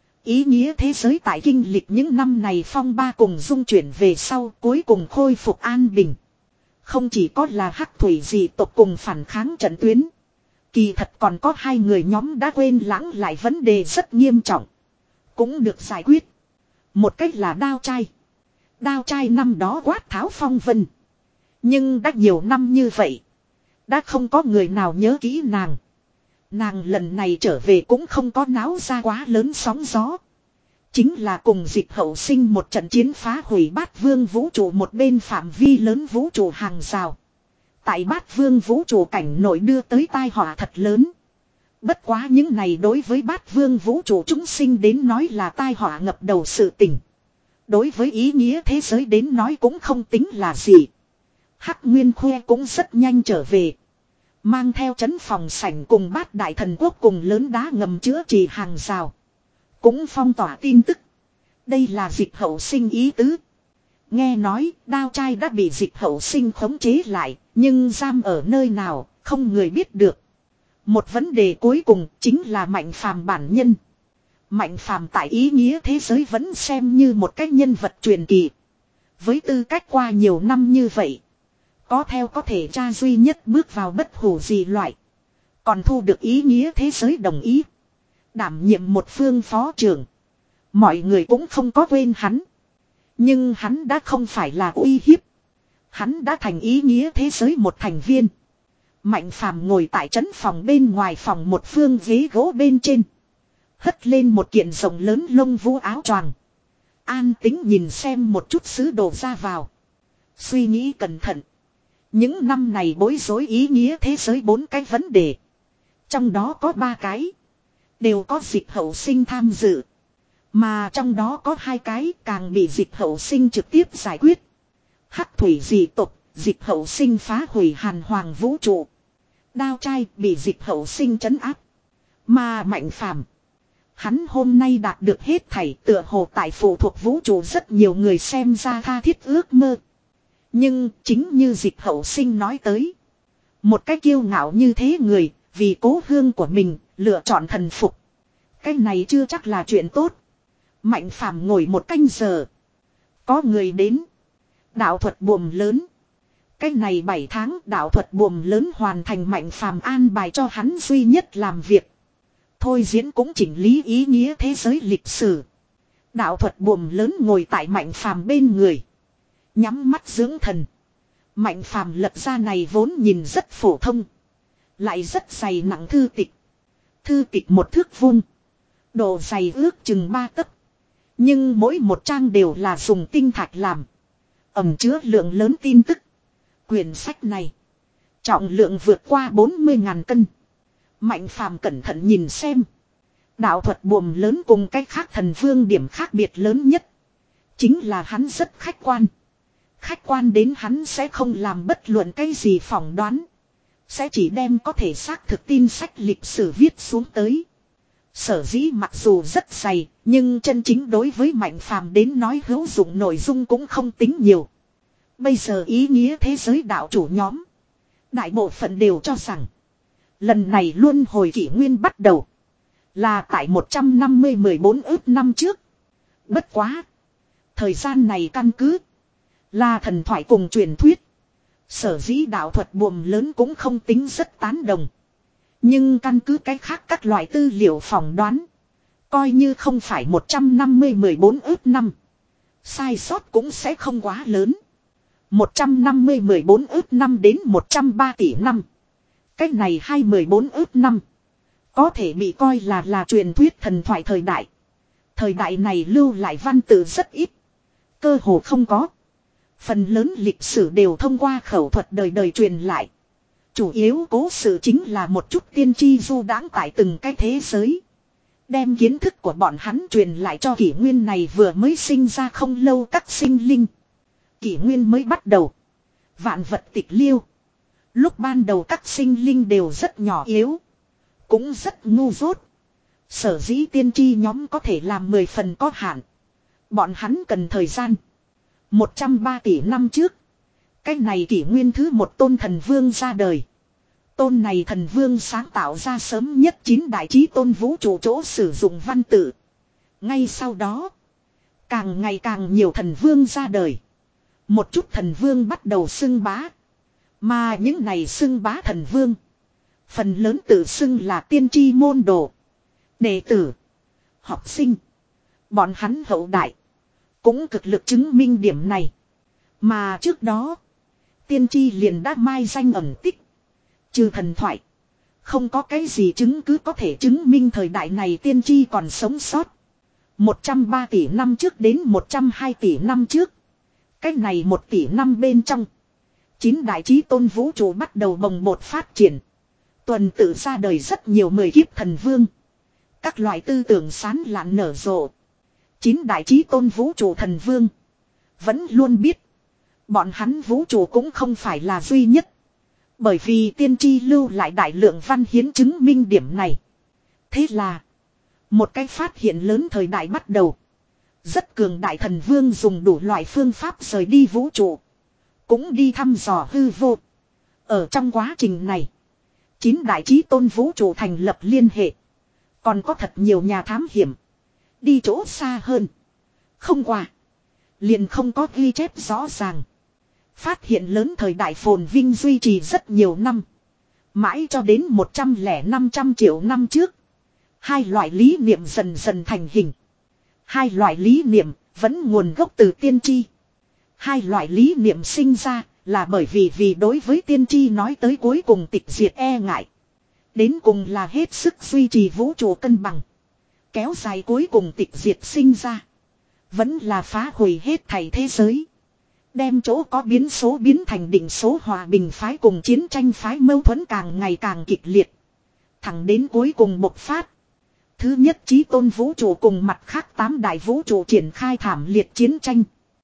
ý nghĩa thế giới tại kinh lịch những năm này phong ba cùng dung chuyển về sau cuối cùng khôi phục an bình. Không chỉ có là Hắc thủy dị tộc cùng phản kháng trận tuyến, kỳ thật còn có hai người nhóm đã quên lãng lại vấn đề rất nghiêm trọng. cũng được giải quyết. Một cách là đao trai. Đao trai năm đó quát tháo phong vân. Nhưng đã nhiều năm như vậy. Đã không có người nào nhớ kỹ nàng. Nàng lần này trở về cũng không có náo ra quá lớn sóng gió. Chính là cùng Dịch Hậu Sinh một trận chiến phá hủy Bát Vương vũ trụ một bên phạm vi lớn vũ trụ hàng rào. Tại Bát Vương vũ trụ cảnh nội đưa tới tai họa thật lớn. Bất quá những này đối với Bát Vương vũ trụ chúng sinh đến nói là tai họa ngập đầu sự tình. Đối với ý nghĩa thế giới đến nói cũng không tính là gì. Hắc Nguyên Khuê cũng rất nhanh trở về. Mang theo trấn phòng sảnh cùng Bát Đại Thần Quốc cùng lớn đá ngầm chữa trị hàng rào. Cũng phong tỏa tin tức. Đây là Dịch Hậu Sinh ý tứ. Nghe nói đao trai đã bị Dịch Hậu Sinh khống chế lại. Nhưng giam ở nơi nào không người biết được. Một vấn đề cuối cùng chính là Mạnh Phàm bản nhân. Mạnh Phàm tại ý nghĩa thế giới vẫn xem như một cái nhân vật truyền kỳ. Với tư cách qua nhiều năm như vậy. Có theo có thể cha duy nhất bước vào bất hủ gì loại. Còn thu được ý nghĩa thế giới đồng ý. Đảm nhiệm một phương phó trưởng. Mọi người cũng không có quên hắn. Nhưng hắn đã không phải là uy hiếp. Hắn đã thành ý nghĩa thế giới một thành viên. Mạnh Phàm ngồi tại trấn phòng bên ngoài phòng một phương ghế gỗ bên trên. Hất lên một kiện rộng lớn lông vũ áo choàng. An tính nhìn xem một chút sứ đồ ra vào. Suy nghĩ cẩn thận. Những năm này bối rối ý nghĩa thế giới bốn cái vấn đề. Trong đó có ba cái. Đều có Dịch Hậu Sinh tham dự. Mà trong đó có hai cái càng bị Dịch Hậu Sinh trực tiếp giải quyết. Hắc thủy dị tộc, Dịch Hậu Sinh phá hủy hàn hoàng vũ trụ. Đao trai bị Dịch Hậu Sinh trấn áp. Mà Mạnh Phàm, hắn hôm nay đạt được hết thảy tựa hồ tại phụ thuộc vũ trụ rất nhiều người xem ra tha thiết ước mơ. Nhưng chính như Dịch Hậu Sinh nói tới. Một cái kiêu ngạo như thế người, vì cố hương của mình, lựa chọn thần phục. Cái này chưa chắc là chuyện tốt. Mạnh Phàm ngồi một canh giờ. Có người đến. Đạo thuật buồm lớn. Cái này bảy tháng đạo thuật buồm lớn hoàn thành Mạnh Phàm an bài cho hắn duy nhất làm việc. Thôi diễn cũng chỉnh lý ý nghĩa thế giới lịch sử. Đạo thuật buồm lớn ngồi tại Mạnh Phàm bên người. Nhắm mắt dưỡng thần. Mạnh Phàm lật ra này vốn nhìn rất phổ thông. Lại rất dày nặng thư tịch. Thư tịch một thước vuông. Độ dày ước chừng ba tấc. Nhưng mỗi một trang đều là dùng tinh thạch làm. Ẩm chứa lượng lớn tin tức. Quyển sách này. Trọng lượng vượt qua bốn mươi ngàn cân. Mạnh Phàm cẩn thận nhìn xem. Đạo thuật buồm lớn cùng cái khác thần vương điểm khác biệt lớn nhất. Chính là hắn rất khách quan. Khách quan đến hắn sẽ không làm bất luận cái gì phỏng đoán. Sẽ chỉ đem có thể xác thực tin sách lịch sử viết xuống tới. Sở dĩ mặc dù rất dày, nhưng chân chính đối với Mạnh Phàm đến nói hữu dụng nội dung cũng không tính nhiều. Bây giờ ý nghĩa thế giới đạo chủ nhóm. Đại bộ phận đều cho rằng. Lần này luân hồi kỷ nguyên bắt đầu. Là tại một trăm năm mươi mười bốn ước năm trước. Bất quá. Thời gian này căn cứ. Là thần thoại cùng truyền thuyết. Sở dĩ đạo thuật buồm lớn cũng không tính rất tán đồng. Nhưng căn cứ cái khác các loại tư liệu phỏng đoán. Coi như không phải một trăm năm mươi mười bốn ước năm. Sai sót cũng sẽ không quá lớn. một trăm năm mươi mười bốn ước năm đến một trăm ba tỷ năm. Cách này hai mười bốn ước năm. Có thể bị coi là là truyền thuyết thần thoại thời đại. Thời đại này lưu lại văn tự rất ít. Cơ hồ không có. Phần lớn lịch sử đều thông qua khẩu thuật đời đời truyền lại. Chủ yếu cố sự chính là một chút tiên tri du đãng tại từng cái thế giới. Đem kiến thức của bọn hắn truyền lại cho kỷ nguyên này vừa mới sinh ra không lâu các sinh linh. Kỷ nguyên mới bắt đầu. Vạn vật tịch liêu. Lúc ban đầu các sinh linh đều rất nhỏ yếu. Cũng rất ngu dốt. Sở dĩ tiên tri nhóm có thể làm mười phần có hạn. Bọn hắn cần thời gian. một trăm ba tỷ năm trước. Cái này kỷ nguyên thứ một tôn thần vương ra đời. Tôn này thần vương sáng tạo ra sớm nhất chín đại chí tôn vũ trụ chỗ sử dụng văn tự. Ngay sau đó. Càng ngày càng nhiều thần vương ra đời. Một chút thần vương bắt đầu xưng bá. Mà những này xưng bá thần vương. Phần lớn tự xưng là tiên tri môn đồ. Đệ tử. Học sinh. Bọn hắn hậu đại. Cũng cực lực chứng minh điểm này. Mà trước đó. Tiên tri liền đã mai danh ẩn tích. Trừ thần thoại. Không có cái gì chứng cứ có thể chứng minh thời đại này tiên tri còn sống sót. một trăm ba tỷ năm trước đến một trăm hai tỷ năm trước. Cái này một tỷ năm bên trong. Chín đại chí tôn vũ trụ bắt đầu bồng bột phát triển. Tuần tự ra đời rất nhiều mười kiếp thần vương. Các loại tư tưởng sán lạn nở rộ. Chín đại chí tôn vũ trụ thần vương. Vẫn luôn biết. Bọn hắn vũ trụ cũng không phải là duy nhất. Bởi vì tiên tri lưu lại đại lượng văn hiến chứng minh điểm này. Thế là. Một cái phát hiện lớn thời đại bắt đầu. Rất cường đại thần vương dùng đủ loại phương pháp rời đi vũ trụ. Cũng đi thăm dò hư vô. Ở trong quá trình này. Chín đại chí tôn vũ trụ thành lập liên hệ. Còn có thật nhiều nhà thám hiểm. Đi chỗ xa hơn. Không qua. Liền không có ghi chép rõ ràng. Phát hiện lớn thời đại phồn vinh duy trì rất nhiều năm. Mãi cho đến một trăm lẻ năm trăm triệu năm trước. Hai loại lý niệm dần dần thành hình. Hai loại lý niệm vẫn nguồn gốc từ tiên tri. Hai loại lý niệm sinh ra là bởi vì vì đối với tiên tri nói tới cuối cùng tịch diệt e ngại. Đến cùng là hết sức duy trì vũ trụ cân bằng. Kéo dài cuối cùng tịch diệt sinh ra. Vẫn là phá hủy hết thảy thế giới. Đem chỗ có biến số biến thành định số hòa bình phái cùng chiến tranh phái mâu thuẫn càng ngày càng kịch liệt. Thẳng đến cuối cùng bộc phát. Thứ nhất chí tôn vũ trụ cùng mặt khác tám đại vũ trụ triển khai thảm liệt chiến tranh.